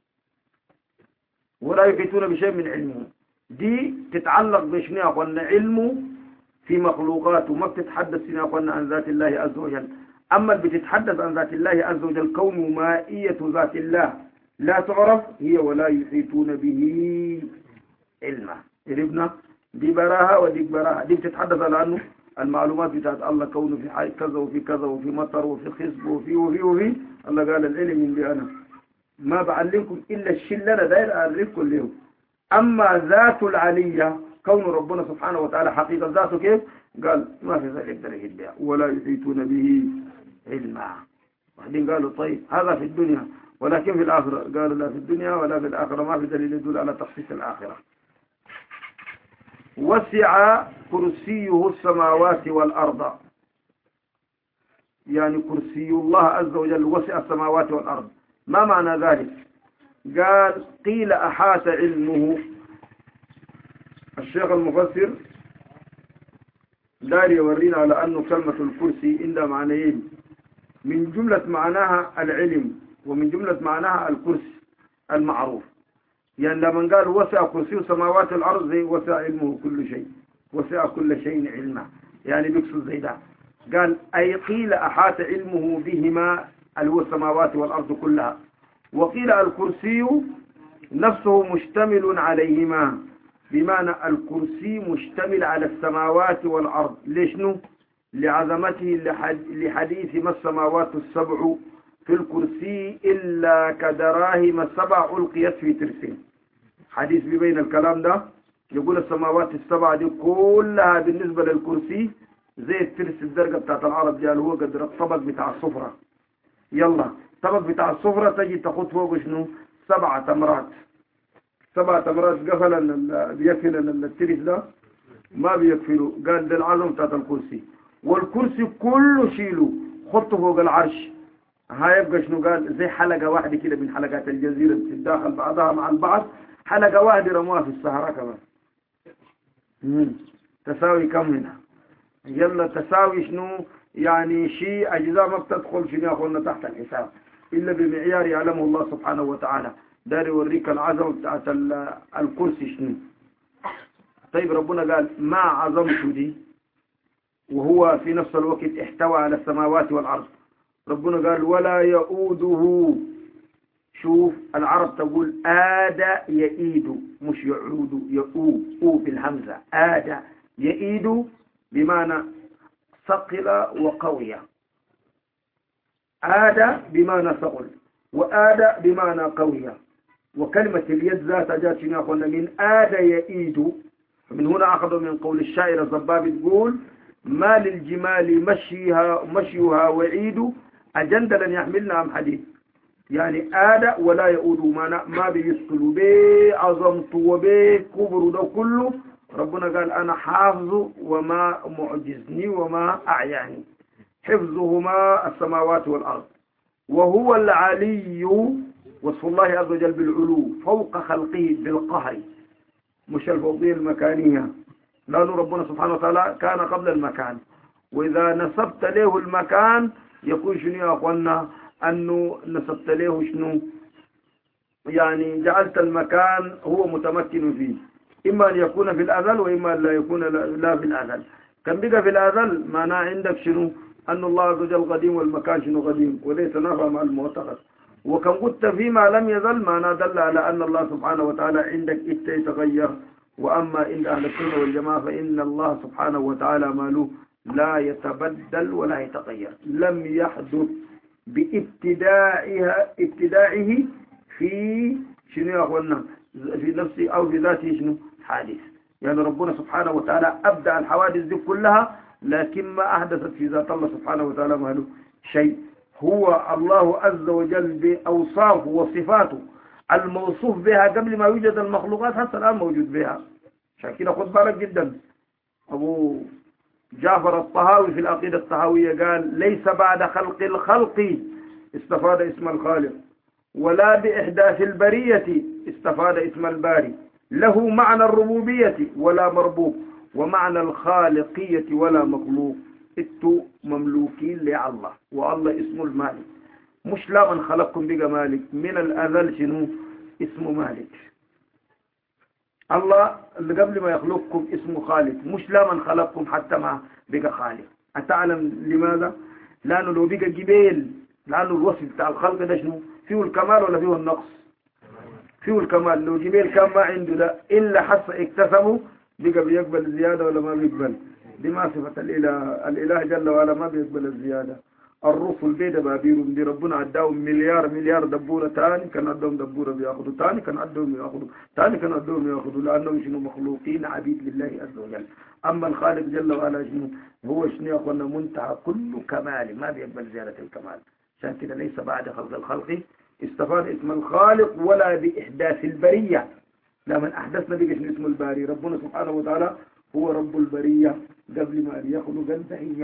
ولا يحيطون بشيء من علمه دي تتعلق بشنو يا اخوانا علمه في مخلوقاته ما بتتحدث يا اخوانا عن ذات الله عز وجل. اما اللي بتتحدث عن ذات الله عز وجل كون مائية ذات الله لا تعرف هي ولا يحيطون به علما. عرفنا دي براها ودي براها. دي بتتحدث على انه المعلومات بتاعت الله كونه في حي كذا وفي كذا وفي مطر وفي خصب وفي وفي وفي الله قال العلم اللي انا ما بعلمكم الا الشيء اللي انا داير اعرفكم اليوم. اما ذات العلية كون ربنا سبحانه وتعالى حقيقة ذاته كيف قال ما في ذلك يقدر يهدها ولا يحيطون به علما. بعدين قالوا طيب هذا في الدنيا ولكن في الآخرة قالوا لا في الدنيا ولا في الآخرة ما في دليل يدل على تخصيص الآخرة. وسع كرسيه السماوات والأرض يعني كرسي الله عز وجل وسع السماوات والأرض. ما معنى ذلك؟ قال قيل أحاط علمه. الشيخ المفسر دار يورينا على أنه كلمة الكرسي عندها معنيين، من جملة معناها العلم ومن جملة معناها الكرسي المعروف. يعني لما قال وسع كرسي السماوات والأرض زي وسع علمه كل شيء، وسع كل شيء علما، يعني بيقصد زي ده. قال أي قيل أحاط علمه بهما السماوات والأرض كلها، وقيل الكرسي نفسه مشتمل عليهما، بمعنى الكرسي مشتمل على السماوات والأرض. ليش؟ لعظمته، لحديث ما السماوات السبع في الكرسي إلا كدراهم السبع ألقيت في ترسين. حديث ببين الكلام ده يقول السماوات السبع دي كلها بالنسبة للكرسي زي الترس الدرجة بتاعت العرب دي، هو قدر الطبق بتاع الصفرة. يلا الطبق بتاع الصفرة تجي تاخد فوق شنو؟ سبع تمرات. سبع تمرات قفل بيكفل الترس ده ما بيكفلوا. قال ده العظم بتاعت الكرسي، والكرسي كله شيله خطه فوق العرش. هاي يبقى شنو؟ قال زي حلقة واحدة كده من حلقات الجزيرة تتداخل بعضها مع البعض، حلقة واحدة رموها في الصحراء كمان. تساوي كم هنا؟ يلا تساوي شنو؟ يعني شيء أجزاء ما بتدخل شنو يا أخوانا تحت الحساب إلا بمعيار يعلمه الله سبحانه وتعالى. داري يوريك العظمة بتاعت الكرسي شنو. طيب ربنا قال ما عظمته دي وهو في نفس الوقت احتوى على السماوات والأرض. ربنا قال ولا يؤوده. شوف العرب تقول آد يئيد مش يعود، يؤو أو بالهمزة. آد يئيد بمعنى ثقل وقوي. آد بمعنى ثقل وآد بمعنى قوية. وكلمة اليد ذات جاءت شنو من آد يئيد. من هنا أخذوا من قول الشاعر الضباب تقول ما للجمال مشيها مشيها وعيد أجندلا يحملنا أم حديد. يعني آد ولا يؤود ما ما بيسكلوا بي عظمت وبي كبر ده كله. ربنا قال أنا حافظ وما معجزني وما أعياني. حفظهما السماوات والأرض. وهو العلي وصف الله عز وجل بالعلو فوق خلقه بالقهر، مش الفوقية المكانية، لأن ربنا سبحانه وتعالى كان قبل المكان، وإذا نسبت له المكان يكون شنو يا أخوانا؟ أنه نسبت له شنو؟ يعني جعلت المكان هو متمكن فيه، إما أن يكون في الأزل وإما أن لا يكون لا في الأزل. كان بقى في الأزل معناه عندك شنو؟ أن الله عز وجل قديم والمكان شنو قديم وليس نافع مع المعتقد. وكم قلت فيما لم يزل معناه دل على أن الله سبحانه وتعالى عندك يتغير. وأما عند أهل السنة والجماعة فإن الله سبحانه وتعالى ماله لا يتبدل ولا يتغير، لم يحدث بابتدائها ابتدائه في شنو يا أخوانا؟ في نفسه أو في ذاته شنو؟ حادث. يعني ربنا سبحانه وتعالى أبدع الحوادث دي كلها لكن ما أحدثت في ذات الله سبحانه وتعالى ماله شيء. هو الله عز وجل بأوصافه وصفاته الموصوف بها قبل ما يوجد المخلوقات حتى الآن موجود بها. عشان كده خد بالك جدا. أبو جعفر الطهاوي في العقيدة الطهاوية قال ليس بعد خلق الخلق استفاد اسم الخالق، ولا بإحداث البرية استفاد اسم الباري. له معنى الربوبية ولا مربوب، ومعنى الخالقية ولا مخلوق. انتوا مملوكين لله، والله اسمه المالك. مش لا من خلقكم بقى مالك، من الأزل شنو اسمه مالك. الله اللي قبل ما يخلقكم اسمه خالق، مش لا من خلقكم حتى ما بقى خالق. أتعلم لماذا؟ لأنه لو بقى جبال، لأنه الوصف بتاع الخلق ده شنو؟ فيه الكمال ولا فيه النقص؟ فيه الكمال. لو جبال كان ما عنده ده إلا حس اكتسبه بقى بيقبل الزيادة ولا ما بيقبل؟ دي ما صفة الإله. الإله جل وعلا ما بيقبل الزيادة. الرسل بيد بابيرهم دي ربنا عداهم مليار مليار دبورة تاني كان عدهم دبورة بياخدوا تاني كان عدهم ياخدوا تاني كان عدهم ياخدوا لأنهم شنو مخلوقين عبيد لله عز وجل. أما الخالق جل وعلا شنو هو شنو يا أخوانا؟ منتهى كل كمال ما بيقبل زيادة الكمال. عشان كده ليس بعد خلق الخلق استفاد اسم الخالق ولا بإحداث البرية. لمن أحدثنا بقى شنو اسم الباري. ربنا سبحانه وتعالى هو رب البرية قبل ما يخلق البرية.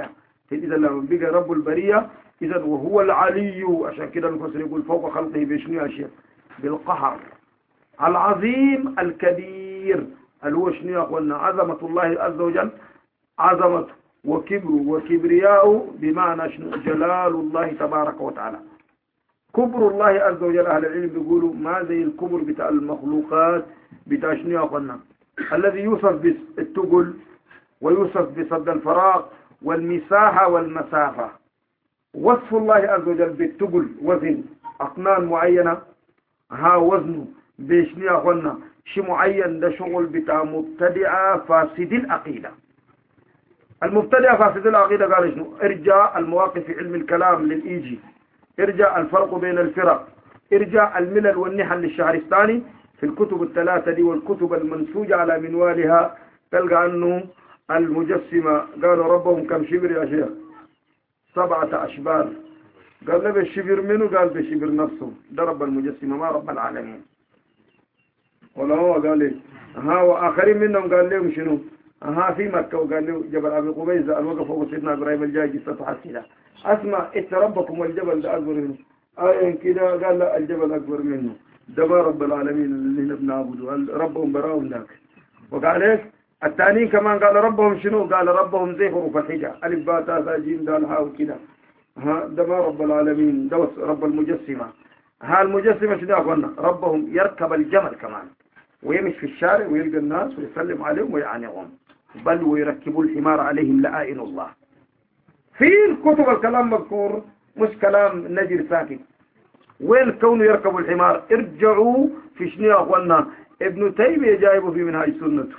إذا لما بقى رب البرية إذا وهو العلي، عشان كده المفسر يقول فوق خلقه بشنو أشياء بالقهر. العظيم الكبير اللي هو شنو يا أخوانا؟ عظمة الله عز وجل، عظمة وكبر وكبرياء بمعنى شنو؟ جلال الله تبارك وتعالى. كبر الله عز وجل أهل العلم بيقولوا ما زي الكبر بتاع المخلوقات بتاع شنو يا أخوانا؟ الذي يوصف بالتقل ويوصف بصد الفراغ والمساحة والمسافة. وصف الله عز وجل بالتقل وزن أقنان معينة، ها وزنه بشنو يا أخوانا؟ شيء معين. ده شغل بتاع مبتدعة فاسد العقيدة. المبتدع فاسد العقيدة قال شنو؟ ارجع المواقف في علم الكلام للإيجي، ارجع الفرق بين الفرق، ارجع الملل والنحل للشهرستاني في الكتب الثلاثة دي والكتب المنسوجة على منوالها، تلقى أنه المجسمة قالوا ربهم كم شبر يا شيخ؟ سبعة أشبار. قال له بالشبر منه؟ قال بالشبر نفسه. ده رب المجسمة ما رب العالمين. ولا هو قال لي ها وآخرين منهم قال لهم شنو؟ ها في مكة وقال له جبل أبي قبيزة الوقف فوق سيدنا إبراهيم الجاي جسته حسيدة. أسمع إت ربكم والجبل ده أكبر منه. آية كده قال لا الجبل أكبر منه. ده ما رب العالمين اللي بنعبده، ربهم براهم ذاك. وقال إيش؟ الثانيين كمان قال ربهم شنو؟ قال ربهم زي حروف الحجة ألف باء تاء ثاء جيم دال هاء وكده. ها ده ما رب العالمين، ده رب المجسمة. ها المجسمة شنو يا أخوانا؟ ربهم يركب الجمل كمان ويمشي في الشارع ويلقى الناس ويسلم عليهم ويعانقهم، بل ويركبوا الحمار عليهم لآئن الله. في الكتب الكلام مذكور، مش كلام نجر ساكت. وين كونه يركب الحمار؟ ارجعوا في شنو يا أخوانا؟ ابن تيمية جايبه في منهاج سنته،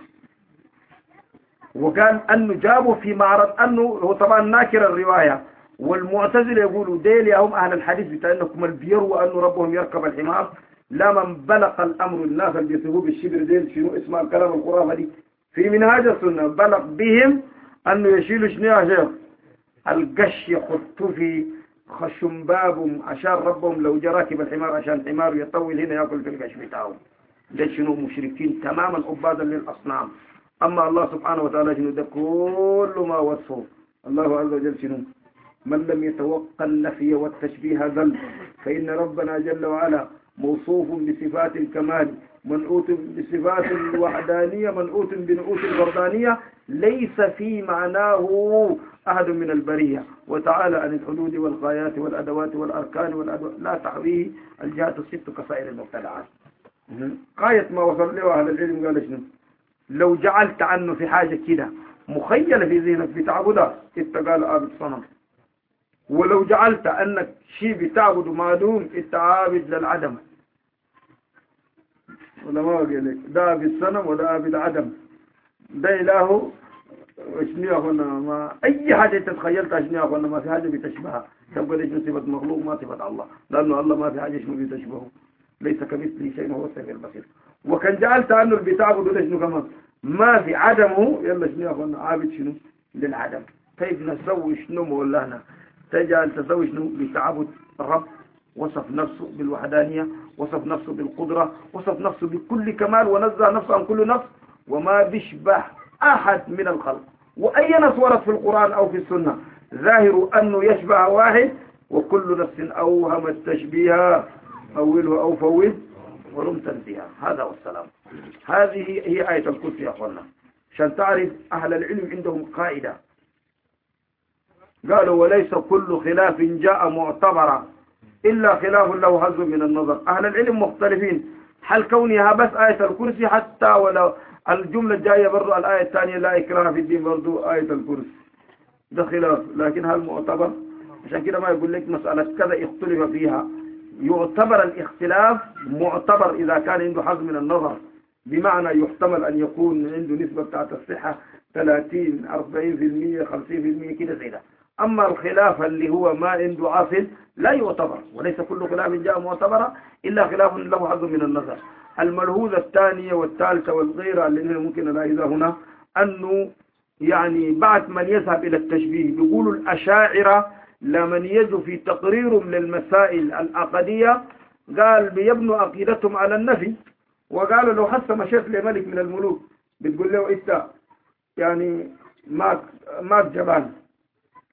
وقال أنه جابه في معرض أنه هو طبعا ناكر الرواية. والمعتزلة يقولوا ديل يا هم أهل الحديث بتاع أنكم البيروا أنه ربهم يركب الحمار. لا من بلغ الأمر الناس اللي بيصيبوا بالشبر ديل شنو اسمها الكلام الخرافة دي في منهاج السنة، بلغ بهم أنه يشيلوا شنو يا شيخ؟ القش يخطوا في خشم بابهم عشان ربهم لو جا راكب الحمار عشان الحمار يطول هنا يأكل في القش بتاعهم. ده شنو؟ مشركين تماما عبادا للأصنام. أما الله سبحانه وتعالى شنو؟ ده كل ما وصفه الله عز وجل شنو؟ من لم يتوقع النفي والتشبيه ذل، فإن ربنا جل وعلا موصوف بصفات الكمال، منعوت بصفات الوحدانية، منعوت بنعوت الفردانية، ليس في معناه أحد من البرية، وتعالى عن الحدود والغايات والأدوات والأركان والأدوات لا تحويه الجهات الست كسائر المبتدعات. غاية ما وصل له أهل العلم قال شنو؟ لو جعلت عنه في حاجة كده مخيلة في ذهنك بتعبدها اتقال عابد صنم، ولو جعلت أنك شيء بتعبد معلوم التعابد للعدم. ولا ما أقول لك ده عابد صنم وده عابد عدم، ده إله شنو هنا ما أي حاجة تتخيلتها شنو هنا ما في حاجة بتشبهها. تبقى ليش صفة مخلوق ما صفة الله، لأنه الله ما في حاجة شنو بتشبهه، ليس كمثله شيء وهو السميع البصير. وكان جعلت عنه اللي بتعبد ولا شنو كمان ما في عدمه، يلا شنو هنا عابد شنو للعدم. طيب نسوي شنو مولانا؟ تجعل تسوي شنو بتعبد الرب، وصف نفسه بالوحدانية، وصف نفسه بالقدرة، وصف نفسه بكل كمال، ونزه نفسه عن كل نقص، وما بيشبه أحد من الخلق. وأي نص ورد في القرآن أو في السنة ظاهر أنه يشبه واحد، وكل نفس أوهم التشبيه أوله أو فوض ولم تنزيها. هذا والسلام. هذه هي آية الكرسي يا أخوانا، عشان تعرف أهل العلم عندهم قاعدة قالوا وليس كل خلاف جاء معتبرا إلا خلاف له حظ من النظر. أهل العلم مختلفين هل كونها بس آية الكرسي، حتى ولو الجملة الجاية برضو الآية الثانية لا إكراه في الدين برضو آية الكرسي، ده خلاف، لكن هل معتبر؟ عشان كده ما يقول لك مسألة كذا اختلف فيها، يعتبر الاختلاف معتبر إذا كان عنده حظ من النظر، بمعنى يحتمل أن يكون عنده نسبة بتاعت الصحة ثلاثين أربعين في المية خمسين في المية كده زي ده. أما الخلاف اللي هو ما عنده عاصل لا يعتبر، وليس كل خلاف جاء معتبرا إلا خلاف له حظ من النظر. الملحوظة الثانية والثالثة والغيرة اللي ممكن نلاحظها هنا أنه يعني بعد من يذهب إلى التشبيه بيقولوا الأشاعرة لمن يجوا في تقرير للمسائل العقدية قال بيبنوا عقيدتهم على النفي، وقالوا لو حس مشيت لملك من الملوك بتقول له انت يعني ماك ماك جبان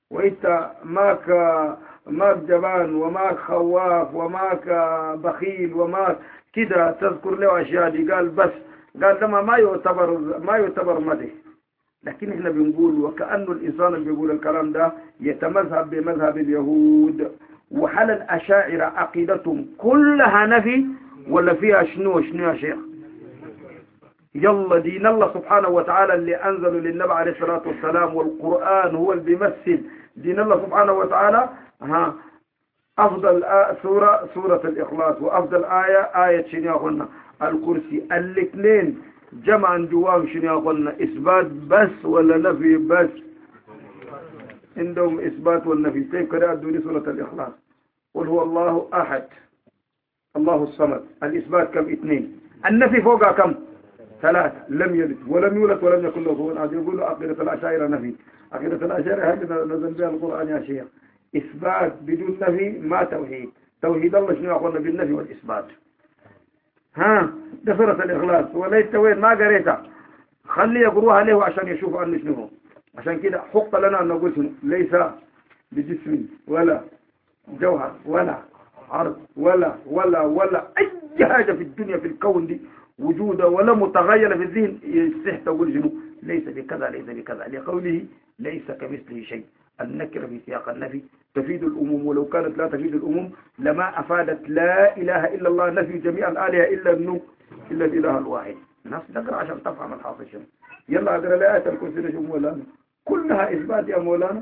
وانت ماك ماك جبان وماك خواف وماك بخيل وماك كده تذكر له اشياء دي، قال بس قال لما ما يعتبر ما يعتبر مدح. لكن احنا بنقول وكأنه الإنسان اللي بيقول الكلام ده يتمذهب بمذهب اليهود. وحل الأشاعرة عقيدتهم كلها نفي ولا فيها شنو شنو يا شيخ؟ يلا دين الله سبحانه وتعالى اللي أنزلوا للنبي عليه الصلاة والسلام، والقرآن هو اللي بيمثل دين الله سبحانه وتعالى. ها أفضل سورة سورة الإخلاص، وأفضل آية آية شنو قلنا الكرسي. الاثنين جمعا جوام شنو قلنا إثبات بس ولا نفي بس؟ عندهم إثبات والنفي. كيف كده أدوني سورة الإخلاص قل هو الله أحد الله الصمد. الإثبات كم؟ اثنين. النفي فوقها كم؟ ثلاثة. لم يلد ولم يولد ولم يكن له كفوا أحد. يقولوا عقيدة الأشاعرة نفي. عقيدة الأشاعرة هذه نزل بها القرآن يا شيخ. إثبات بدون نفي ما توحيد. توحيد الله شنو قلنا بالنفي والإثبات. ها ده سورة الإخلاص. وليت وين ما قريتها خلي يقروها له عشان يشوفوا أن شنو. عشان كده حق لنا أن نقول شنو ليس بجسم ولا جوهر ولا عرض ولا ولا ولا أي حاجة في الدنيا في الكون دي وجوده ولا متغير في الذهن يستحق تقول شنو ليس بكذا ليس بكذا، لقوله ليس كمثله شيء. النكرة في سياق النفي تفيد الأموم، ولو كانت لا تفيد الأموم لما أفادت لا إله إلا الله نفي جميع الآلهة إلا النو إلا الإله الواحد. الناس تقرأ عشان تفهم الحاصل شنو. يلا أقرأ لآية الكرسي نشوف مولانا كلها إثبات يا مولانا.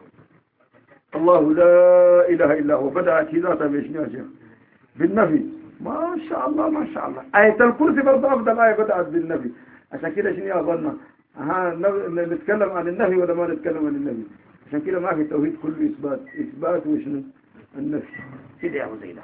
الله لا إله إلا هو بدأت ذاتها بإشنيا شيخ بالنفي. ما شاء الله ما شاء الله. آية الكرسي برضه أفضل آية بدأت بالنفي. عشان كده شنو أظن ها نتكلم عن النفي ولا ما نتكلم عن النفي؟ عشان كده ما في توحيد كله إثبات. إثبات وشنو النفي كده يا أبو زيدة.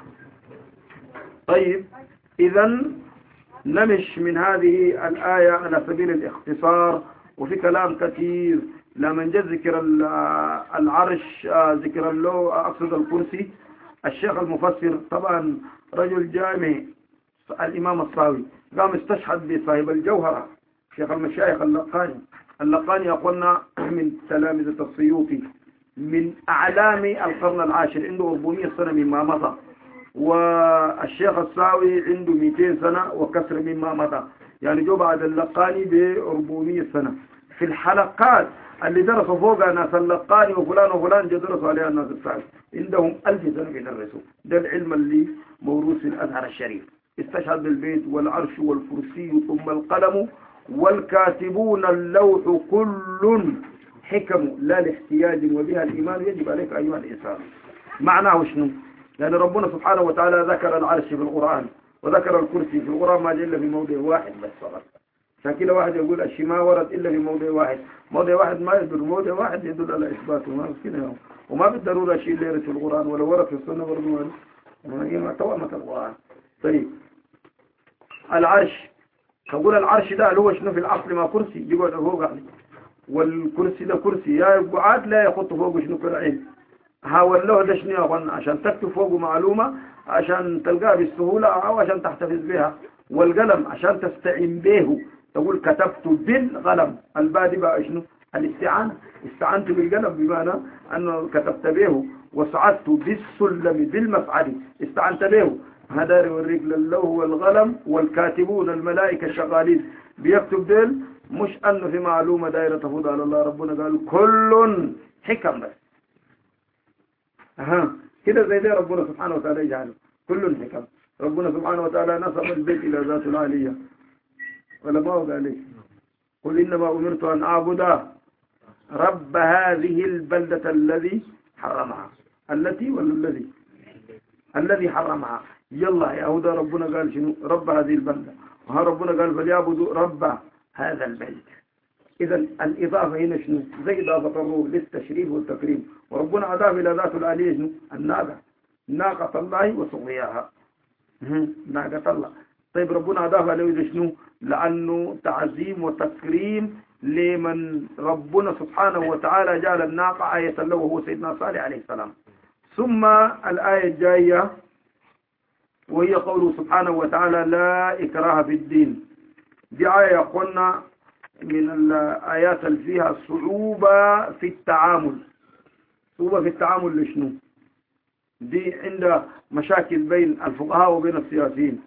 طيب إذا نمش من هذه الآية على سبيل الاختصار، وفي كلام كثير لما جاء ذكر العرش ذكر له أقصد الكرسي. الشيخ المفسر طبعا رجل جامع الإمام الصاوي قام استشهد بصاحب الجوهرة شيخ المشايخ اللقاني. اللقاني يقولنا من تلامذة السيوطي من أعلام القرن العاشر، عنده أربعمائة سنة مما مضى، والشيخ الصاوي عنده مئتين سنة وكسر مما مضى، يعني جو بعد اللقاني ب أربعمائة سنة. في الحلقات اللي درسوا فوقها ناس اللقاني وفلان وفلان جو درسوا عليها الناس الصاوي عندهم ألف سنة بيدرسوا. ده العلم اللي موروث في الأزهر الشريف. استشهد بالبيت والعرش والكرسي ثم القلم والكاتبون اللوح كل حكم لا لاحتياج وبها الإيمان يجب عليك أيها الإنسان. معناه شنو؟ يعني ربنا سبحانه وتعالى ذكر العرش في القرآن وذكر الكرسي في القرآن ما جاء إلا في موضع واحد بس فقط. عشان كده واحد يقول الشيء ما ورد إلا في موضع واحد. موضع واحد ما يدل، موضع واحد يدل على إثباته. ما كده وما بالضرورة شيء اللي يرد في القرآن ولا ورد في السنة برضو ما توامة القرآن. طيب العرش تقول العرش ده اللي هو شنو في الأصل ما كرسي يقعد فوق يعني، والكرسي ده كرسي يا قعاد لا يخط فوقه شنو كالعين. حاول له ده شنو يظن عشان تكتب فوقه معلومة عشان تلقاها بالسهولة أو عشان تحتفظ بها. والقلم عشان تستعين به تقول كتبت بالقلم. البادي بقى شنو الاستعانة، استعنت بالقلم بمعنى أنه كتبت به. وصعدت بالسلم بالمفعل استعنت به. هذا يوريك اللوح والقلم والكاتبون الملائكة شغالين بيكتب ديل، مش أنه في معلومة دائرة تفوض على الله. ربنا قال كل حكم بس. أها كده زي ده ربنا سبحانه وتعالى يجعله كل حكم. ربنا سبحانه وتعالى نصب البيت إلى ذات العالية ولا ما هو عليه. قل إنما أمرت أن أعبد رب هذه البلدة الذي حرمها التي ولا الذي الذي حرمها. يلا يا هدى ربنا قال شنو رب هذه البلدة، وها ربنا قال فليعبدوا رب هذا البيت. إذا الإضافة هنا شنو زي إضافة الروح للتشريف والتكريم. وربنا أضاف إلى ذات العالية شنو الناقة ناقة الله وسقياها ناقة الله. طيب ربنا أضاف عليه شنو لأنه تعظيم وتكريم لمن ربنا سبحانه وتعالى جعل الناقة آية له وهو سيدنا صالح عليه السلام. ثم الآية الجاية وهي قوله سبحانه وتعالى لا إكراه في الدين. دي آية قلنا من الآيات اللي فيها صعوبة في التعامل. صعوبة في التعامل لشنو؟ دي عند مشاكل بين الفقهاء وبين السياسيين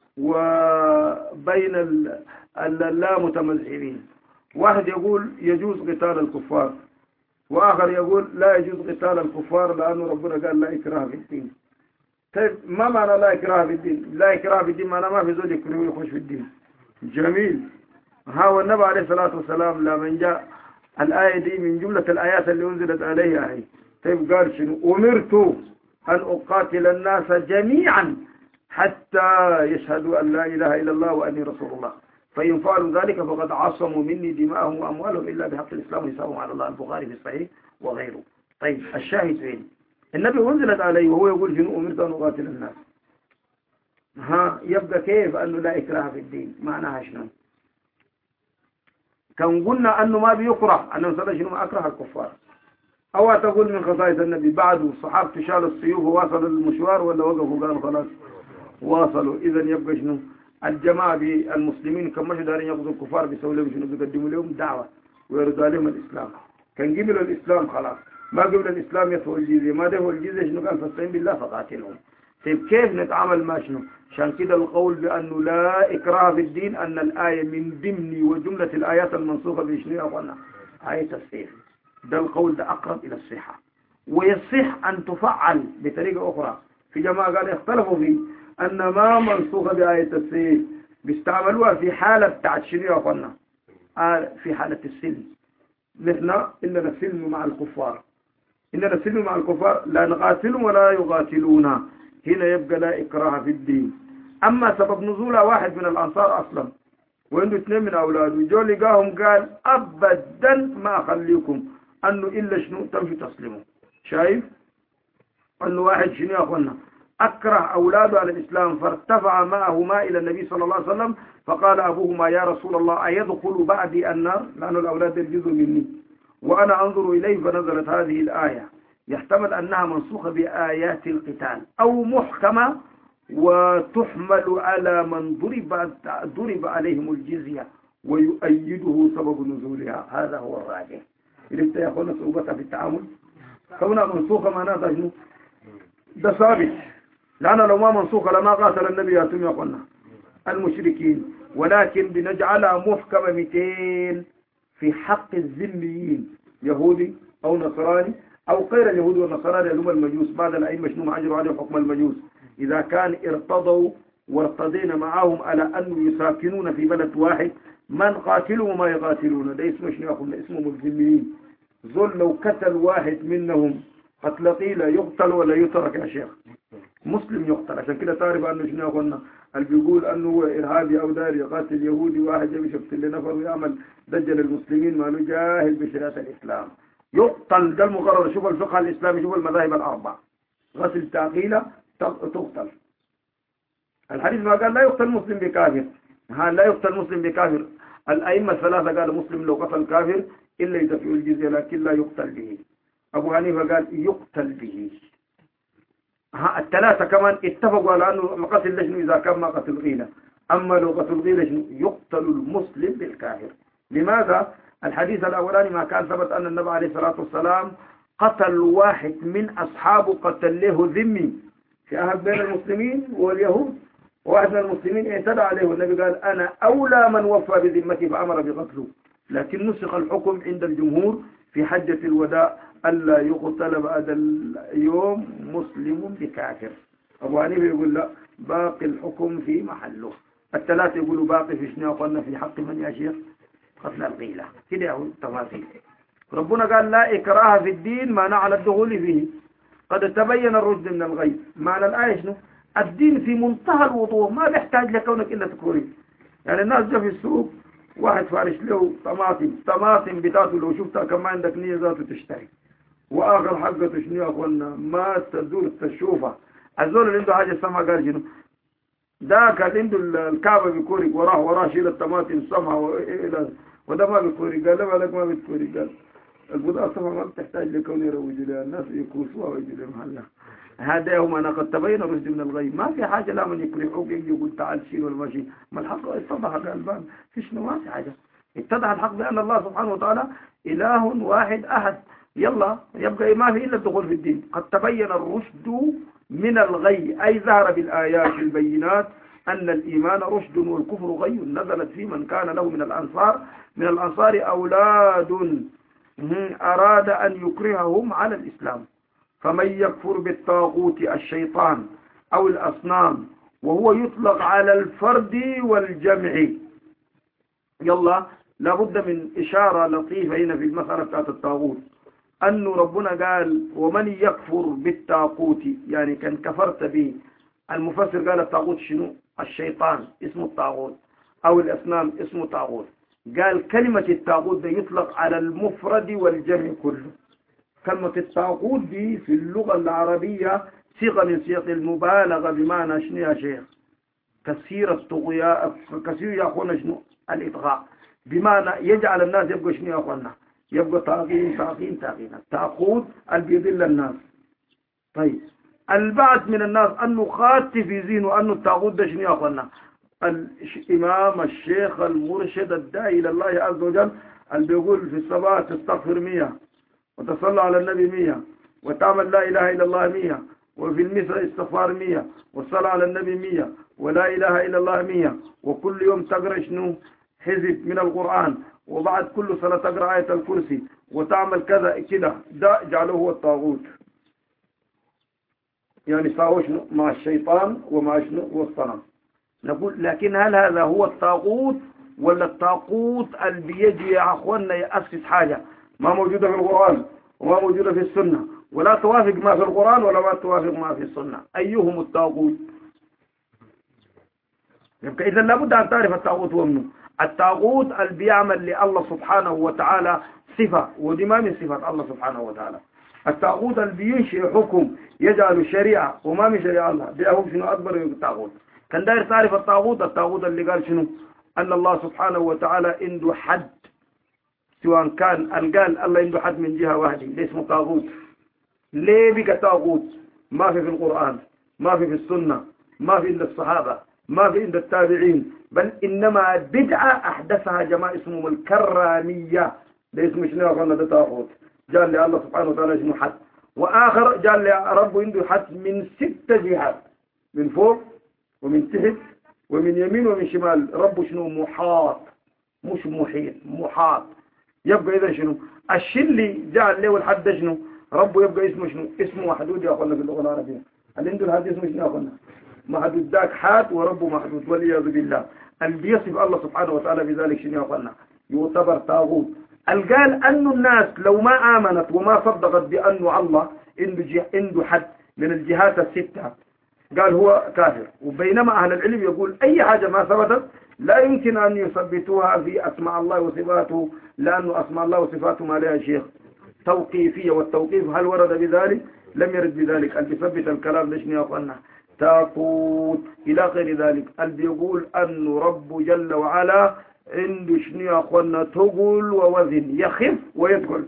وبين اللا متمذهبين. واحد يقول يجوز قتال الكفار، وآخر يقول لا يجوز قتال الكفار لأنه ربنا قال لا إكراه في الدين. طيب ما معنى لا إكراه في الدين؟ لا إكراه في الدين معنى ما في زول يكره يخش في الدين. جميل. ها النبي عليه الصلاة والسلام لما جاء الآية دي من جملة الآيات اللي أنزلت عليها هي، طيب قال شنو؟ أمرت أن أقاتل الناس جميعا حتى يشهدوا أن لا إله إلا الله وأني رسول الله، فإن فعلوا ذلك فقد عصموا مني دماءهم وأموالهم إلا بحق الإسلام وحسابهم على الله. البخاري في الصحيح وغيره. طيب الشاهد فين؟ النبي أنزلت عليه وهو يقول شنو؟ أمرت أن أقاتل الناس. ها يبقى كيف أنه لا إكراه في الدين؟ معناها شنو؟ كان قلنا أنه ما بيكره، أنه صلى شنو؟ ما أكره الكفار. أو تقول من خصائص النبي بعد الصحابة شالوا السيوف وواصلوا المشوار ولا وقفوا قالوا خلاص واصلوا؟ إذا يبقى شنو؟ الجماعة بالمسلمين كم مشوا دارين يقضوا الكفار بيسووا لهم شنو؟ بيقدموا لهم دعوة ويرضوا لهم الإسلام. كان قبلوا الإسلام خلاص، ما قبل الإسلام يدفعوا الجزية، ما دفعوا الجزية شنو؟ قال فاستعين بالله فقاتلهم. طيب كيف نتعامل مع شنو؟ عشان كده القول بأنه لا إكراه في الدين أن الآية من ضمن وجملة الآيات المنسوخة بشنو يا أخوانا؟ آية السيف. ده القول ده أقرب إلى الصحة، ويصح أن تفعل بطريقة أخرى. في جماعة قال اختلفوا فيه أن ما منسوخة بآية السيف بيستعملوها في حالة بتاعت شنو يا أخوانا؟ آه في حالة السلم. نحن إننا السلم مع الكفار، إننا السلم مع الكفار لا نقاتلهم ولا يقاتلونا، هنا يبقى لا إكراه في الدين. أما سبب نزولها واحد من الأنصار أصلا وعنده اثنين من أولاده جو لقاهم قال أبدا ما أخليكم أنه إلا شنو؟ تمشوا تسلموا. شايف أنه واحد شنو يا أخوانا أكره أولاده على الإسلام، فارتفع معهما إلى النبي صلى الله عليه وسلم فقال أبوهما يا رسول الله أيدخل بعدي النار؟ لأن الأولاد يرجزوا مني وأنا أنظر إليه. فنزلت هذه الآية، يحتمل أنها منسوخة بآيات القتال أو محكمة وتحمل على من ضرب ضرب عليهم الجزية ويؤيده سبب نزولها. هذا هو الراجح. إذا يا أخوانا صعوبتها في التعامل كونها منسوخة معناتها شنو؟ ده ثابت، لأن لو ما منسوخة لما قاتل النبي يا سمي أخوانا المشركين، ولكن بنجعلها محكمة مئتين في حق الذميين يهودي أو نصراني أو غير اليهود والنصراني اللي هم المجوس. بعد الأئمة شنو ما أجروا عليهم حكم المجوس إذا كان ارتضوا وارتضينا معهم على أن يساكنون في بلد واحد، من قاتلوا وما يقاتلون ده اسمه شنو يأخذ؟ اسمه الذميين. ذل لو قتل واحد منهم قتل قيل يقتل ولا يترك يا شيخ؟ مسلم يقتل. عشان كده تعرف أنه شنو يأخذنا اللي بيقول أنه هو إرهابي أو داري يقاتل يهودي واحد يمشي يقتل نفر ويعمل دجل المسلمين ما له جاهل بشريعة الإسلام يقتل. ده المقرر. شوف الفقه الإسلامي، شوف المذاهب الأربع، غسل تعقيلة تقتل. الحديث ما قال لا يقتل مسلم بكافر، ها لا يقتل مسلم بكافر. الأئمة الثلاثة قال مسلم لو قتل كافر إلا يدفع الجزية لكن لا يقتل به. أبو حنيفة قال يقتل به. ها الثلاثة كمان اتفقوا على أنه مقتل لشنو إذا كان ما قتل غيلة. أما لو قتل غيلة شنو؟ يقتل المسلم بالكافر. لماذا؟ الحديث الأولاني ما كان ثبت أن النبي عليه الصلاة والسلام قتل واحد من أصحابه قتل له ذمي في أهد بين المسلمين واليهود، واحد من المسلمين اعتدى عليه والنبي قال أنا أولى من وفى بذمتي فأمر بقتله. لكن نسخ الحكم عند الجمهور في حجة الوداع ألا يقتل بعد اليوم مسلم بكافر. أبو حنيفة يقول لا، باقي الحكم في محله. الثلاثة يقولوا باقي في شنو قلنا في حق من يا شيخ؟ قتل القيلة. كده هو التفاصيل. ربنا قال لا إكراه في الدين معنى على الدخول فيه، قد تبين الرشد من الغي. معنى الآية شنو؟ الدين في منتهى الوضوح، ما بيحتاج لكونك إلا تكوري. يعني الناس جاء في السوق واحد فارش له طماطم، طماطم بتاعته لو شفتها كما عندك نية ذاته تشتري، وآخر حقته شنو يا أخوانا ما تزول تشوفها. الزول اللي عنده حاجة سمها قال شنو؟ ده كان عنده الكعبة بيكوري وراه وراه شيل الطماطم سمها وإلى وده ما بيكوري. قال لا لك ما بتكوري. قال البضاعة سمها ما بتحتاج لكون يروجوا لها الناس يكوسوها ويجوا لها محلها. هذا يوم أنا قد تبين الرشد من الغي. ما في حاجة لا من يكرهوك يجي يقول تعال شيل والمشي. ما الحق اتضح الألبان في شنو؟ ما في حاجة. اتضح الحق بأن الله سبحانه وتعالى إله واحد أحد. يلا يبقى ما في إلا الدخول في الدين. قد تبين الرشد من الغي، أي ظهر بالآيات البينات أن الإيمان رشد والكفر غي، نزلت في من كان له من الأنصار من الأنصار أولاد أراد أن يكرههم على الإسلام. فمن يكفر بالطاغوت الشيطان أو الأصنام، وهو يطلق على الفرد والجمع. يلا لابد من إشارة لطيفة هنا في المسألة بتاعت الطاغوت، أن ربنا قال ومن يكفر بالطاغوت، يعني كان كفرت به. المفسر قال الطاغوت شنو؟ الشيطان اسمه الطاغوت، أو الأصنام اسمه طاغوت. قال كلمة الطاغوت ده يطلق على المفرد والجمع كله. كلمة الطاغوت دي في اللغة العربية صيغة من صيغ المبالغة، بمعنى شنو يا شيخ؟ كثير الطغياء، كثير يا أخوانا شنو؟ الإطغاء، بمعنى يجعل الناس يبقى شنو يا أخوانا؟ يبقى طاغين طاغين طاغين. الطاغوت اللي بيضل الناس. طيب البعض من الناس أنه خاطف في ذهنه أنه الطاغوت ده شنو يا أخوانا؟ الإمام الشيخ المرشد الداعي إلى الله عز وجل اللي بيقول في الصلاة تستغفر مية، وتصلى على النبي مية، وتعمل لا إله إلا الله مية، وفي المساء استغفار مية، والصلاة على النبي مية، ولا إله إلا الله مية، وكل يوم تقرأ شنو؟ حزب من القرآن، وبعد كل صلاة تقرأ آية الكرسي، وتعمل كذا كده. ده جعله هو الطاغوت، يعني ساووا شنو مع الشيطان ومع شنو والصنم. نقول لكن هل هذا هو الطاغوت، ولا الطاغوت اللي بيجي يا أخوانا يأسس حاجة ما موجودة في القرآن وما موجودة في السنة، ولا توافق ما في القرآن ولا ما توافق ما في السنة؟ أيهم الطاغوت؟ يبقى إذا لابد أن تعرف الطاغوت هو منه. الطاغوت اللي بيعمل لله سبحانه وتعالى صفة، ودي ما من صفات الله سبحانه وتعالى. الطاغوت اللي بينشئ حكم يجعل شريعة وما من شريعة الله، بيأهم شنو أكبر من الطاغوت. كان داير تعرف الطاغوت، الطاغوت اللي قال شنو؟ أن الله سبحانه وتعالى عنده حد، سواء كان قال الله عنده حد من جهة واحدة، ده اسمه طاغوت. ليه بقى طاغوت؟ ما في في القرآن، ما في في السنة، ما في عند الصحابة، ما في عند التابعين، بل إنما بدعة أحدثها جماعة اسمهم الكرامية. ده اسمه شنو يا أخوانا؟ ده طاغوت. قال لي الله سبحانه وتعالى اسمه حد، وآخر قال لي رب عنده حد من ست جهات، من فوق ومن تحت ومن يمين ومن شمال. رب شنو؟ محاط، مش محيط، محاط. يبقى إذا شنو الشيء اللي جعل له الحد ده شنو؟ ربه يبقى اسمه شنو؟ اسمه محدود يا أخوانا في اللغة العربية. اللي عنده الحد اسمه شنو يا أخوانا؟ محدود. ذاك حاد وربه محدود والعياذ بالله. اللي بيصف الله سبحانه وتعالى بذلك شنو يا أخوانا؟ يعتبر طاغوت. قال أن الناس لو ما آمنت وما صدقت بأن الله عنده عنده حد من الجهات الستة، قال هو كافر. وبينما أهل العلم يقول أي حاجة ما ثبتت لا يمكن أن يثبتوها في أسماء الله وصفاته، لأن أسماء الله وصفاته ما لها شيخ توقيفية، والتوقيف هل ورد بذلك؟ لم يرد بذلك. اللي بيثبت الكلام ليش يا أخوانا؟ تاقوت إلى غير ذلك. اللي بيقول أن رب جل وعلا عنده شنو يا أخوانا؟ تقول ووزن، يخف ويدخل.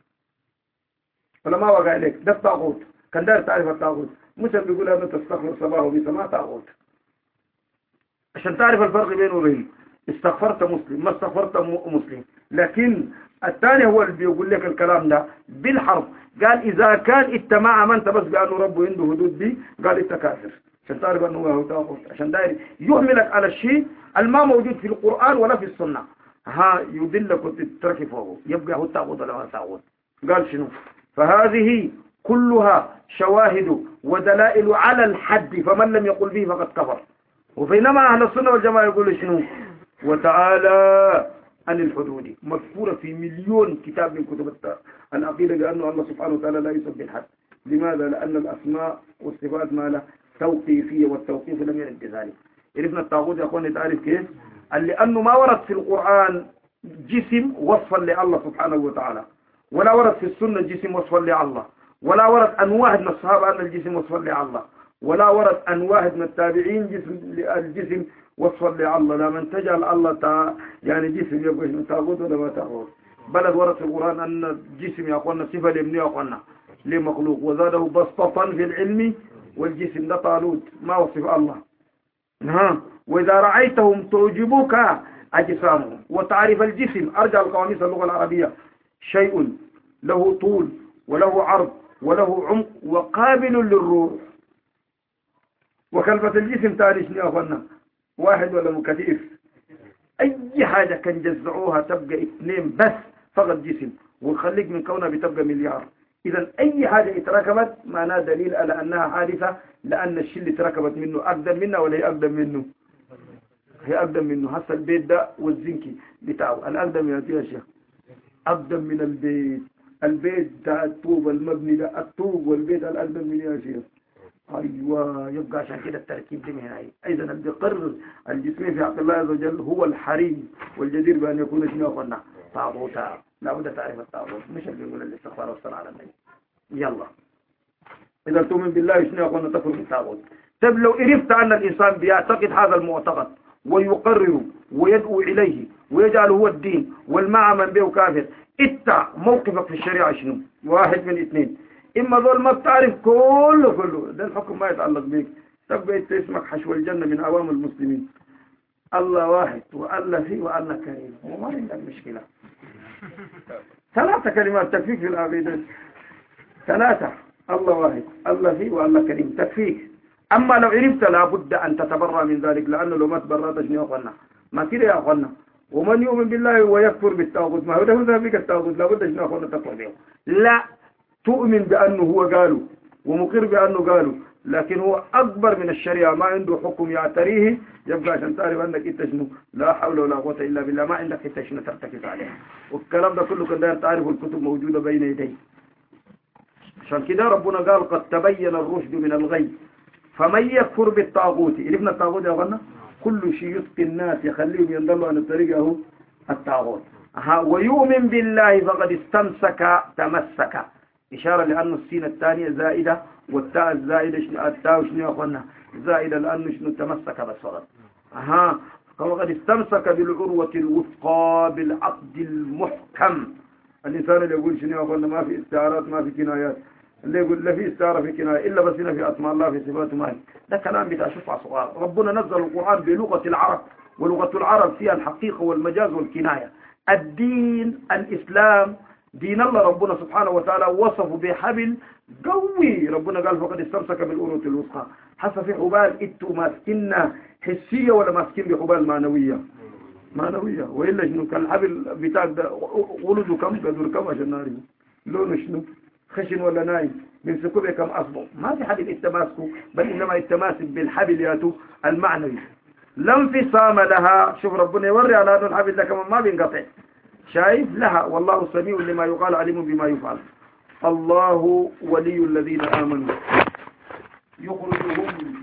فلما وقع عليك ده الطاغوت. كان دار تعرف الطاغوت، مش بيقول أنه تستغفر صباح وبيسا، ما طاغوت. عشان تعرف الفرق بينه وبينه. استغفرت مسلم، ما استغفرت مسلم. لكن الثاني هو اللي بيقول لك الكلام ده بالحرف. قال إذا كان انت ما آمنت بس بأنه ربه عنده حدود دي، قال انت كافر. عشان تعرف أنه هو طاغوت، عشان داير يحملك على الشيء الما موجود في القرآن ولا في السنة، ها يدلك وتتركي فوقه، يبقى هو الطاغوت ولا هو الطاغوت. قال شنو؟ فهذه كلها شواهد ودلائل على الحد، فمن لم يقل به فقد كفر. وبينما أهل السنة والجماعة يقول شنو؟ وتعالى عن الحدود، مذكورة في مليون كتاب من كتب العقيدة، لأنه الله سبحانه وتعالى لا يسب بالحد. لماذا؟ لأن الأسماء والصفات ما له توقيفية، والتوقيف لم يرد بذلك. عرفنا الطاغوت يا أخواني تعرف كيف؟ لأنه ما ورد في القرآن جسم وصفا لله سبحانه وتعالى، ولا ورد في السنة جسم وصفا لله، ولا ورد أن واحد من الصحابة أن الجسم وصفا لله، ولا ورد أن واحد من التابعين جسم الجسم وصفا لله. لا من تجعل الله تا يعني جسم يبقى من طاغوت ولا ما طاغوت. بلد ورد في القرآن أن الجسم يا أخوانا صفة لمن يا أخوانا لمخلوق، وزاده بسطة في العلم، والجسم ده طالوت ما وصف الله. ها وإذا رأيتهم تعجبك أجسامهم. وتعرف الجسم أرجع القواميس اللغة العربية شيء له طول وله عرض وله عمق وقابل للروح. وكلمة الجسم تاريخ يا أخوانا واحد ولا مكثيف؟ أي حاجة كان جزعوها تبقى اثنين بس فقط جسم، وخليك من كونها بتبقى مليار. إذا أي حاجة اتركبت معناه دليل على أنها حادثة، لأن الشيء اللي اتركبت منه أقدم منها ولا هي أقدم منه؟ هي أقدم منه. هسه البيت ده والزنكي بتاعه الأقدم يا شيخ أقدم من البيت. البيت ده الطوب المبني ده الطوب والبيت الأقدم من يا شيخ. أيوة، يبقى عشان كده التركيب دي من هنا. إذا اللي بيقرر الجسم في حق الله عز وجل هو الحريم، والجدير بأن يكون شنو قلنا طاغوتا. لا بد تعرف الطاغوت، مش اللي يقول الاستغفار والصلاة على النبي. يلا إذا تؤمن بالله شنو قلنا تكفر بالطاغوت. طيب لو عرفت أن الإنسان بيعتقد هذا المعتقد ويقرر ويدعو إليه ويجعله هو الدين والمع من به كافر، إنت موقفك في الشريعة شنو؟ واحد من اثنين، إما ذول ما بتعرف كله كله ده الحكم ما يتعلق بك، تبقى إنت اسمك حشو الجنة من عوام المسلمين. الله واحد والله فيه والله كريم وما عندك مشكلة. ثلاثة كلمات تكفيك في العقيدة، ثلاثة: الله واحد، الله فيه والله كريم، تكفيك. أما لو عرفت لابد أن تتبرأ من ذلك، لأنه لو ما تبرأت شنو يا أخوانا؟ ما كده يا أخوانا. ومن يؤمن بالله ويكفر بالطاغوت، ما هو ده هو بك الطاغوت، لابد شنو يا أخوانا تكفر به. لا تؤمن بأنه هو قالوا ومقر بأنه قالوا، لكن هو أكبر من الشريعة، ما عنده حكم يعتريه، يبقى عشان تعرف أنك إنت شنو لا حول ولا قوة إلا بالله، ما عندك إنت شنو ترتكز عليه. والكلام ده كله كان داير تعرف، الكتب موجودة بين يديك. عشان كده ربنا قال قد تبين الرشد من الغي فمن يكفر بالطاغوت. عرفنا الطاغوت يا أخوانا؟ كل شيء يسقي الناس يخليهم ينضلوا عن الطريق هو الطاغوت. ويؤمن بالله فقد استمسك تمسك، إشارة لأنه السين الثانية زائدة والتاء الزائدة التاء شنو يا أخوانا زائدة، لأنه شنو تمسك بس فقط. أها فقد استمسك بالعروة الوثقى بالعقد المحكم. الإنسان اللي يقول شنو يا أخوانا ما في استعارات ما في كنايات، اللي يقول لا في استعارة في كناية إلا بس هنا في أسماء الله في صفاته ما، ده كلام بتاع شفع صغار. ربنا نزل القرآن بلغة العرب، ولغة العرب فيها الحقيقة والمجاز والكناية. الدين الإسلام دين الله ربنا سبحانه وتعالى وصفه بحبل قوي. ربنا قال فقد استمسك بالعروة الوثقى. حسب في حبال إنتوا ماسكيننا حسية ولا ماسكين بحبال معنوية؟ معنوية. وإلا شنو كان الحبل بتاعك ده ولده كم قدر كم عشان ناري لونه شنو خشن ولا نايم بيمسكوه بكم أصبع؟ ما في حبل التماسكه، بل إنما التماسك بالحبل ياتو المعنوي. لا انفصام لها. شوف ربنا يوري على أنه الحبل ده كمان ما بينقطع، شايف لها. والله سميع لما يقال عليم بما يفعل. الله ولي الذين آمنوا يخرجهم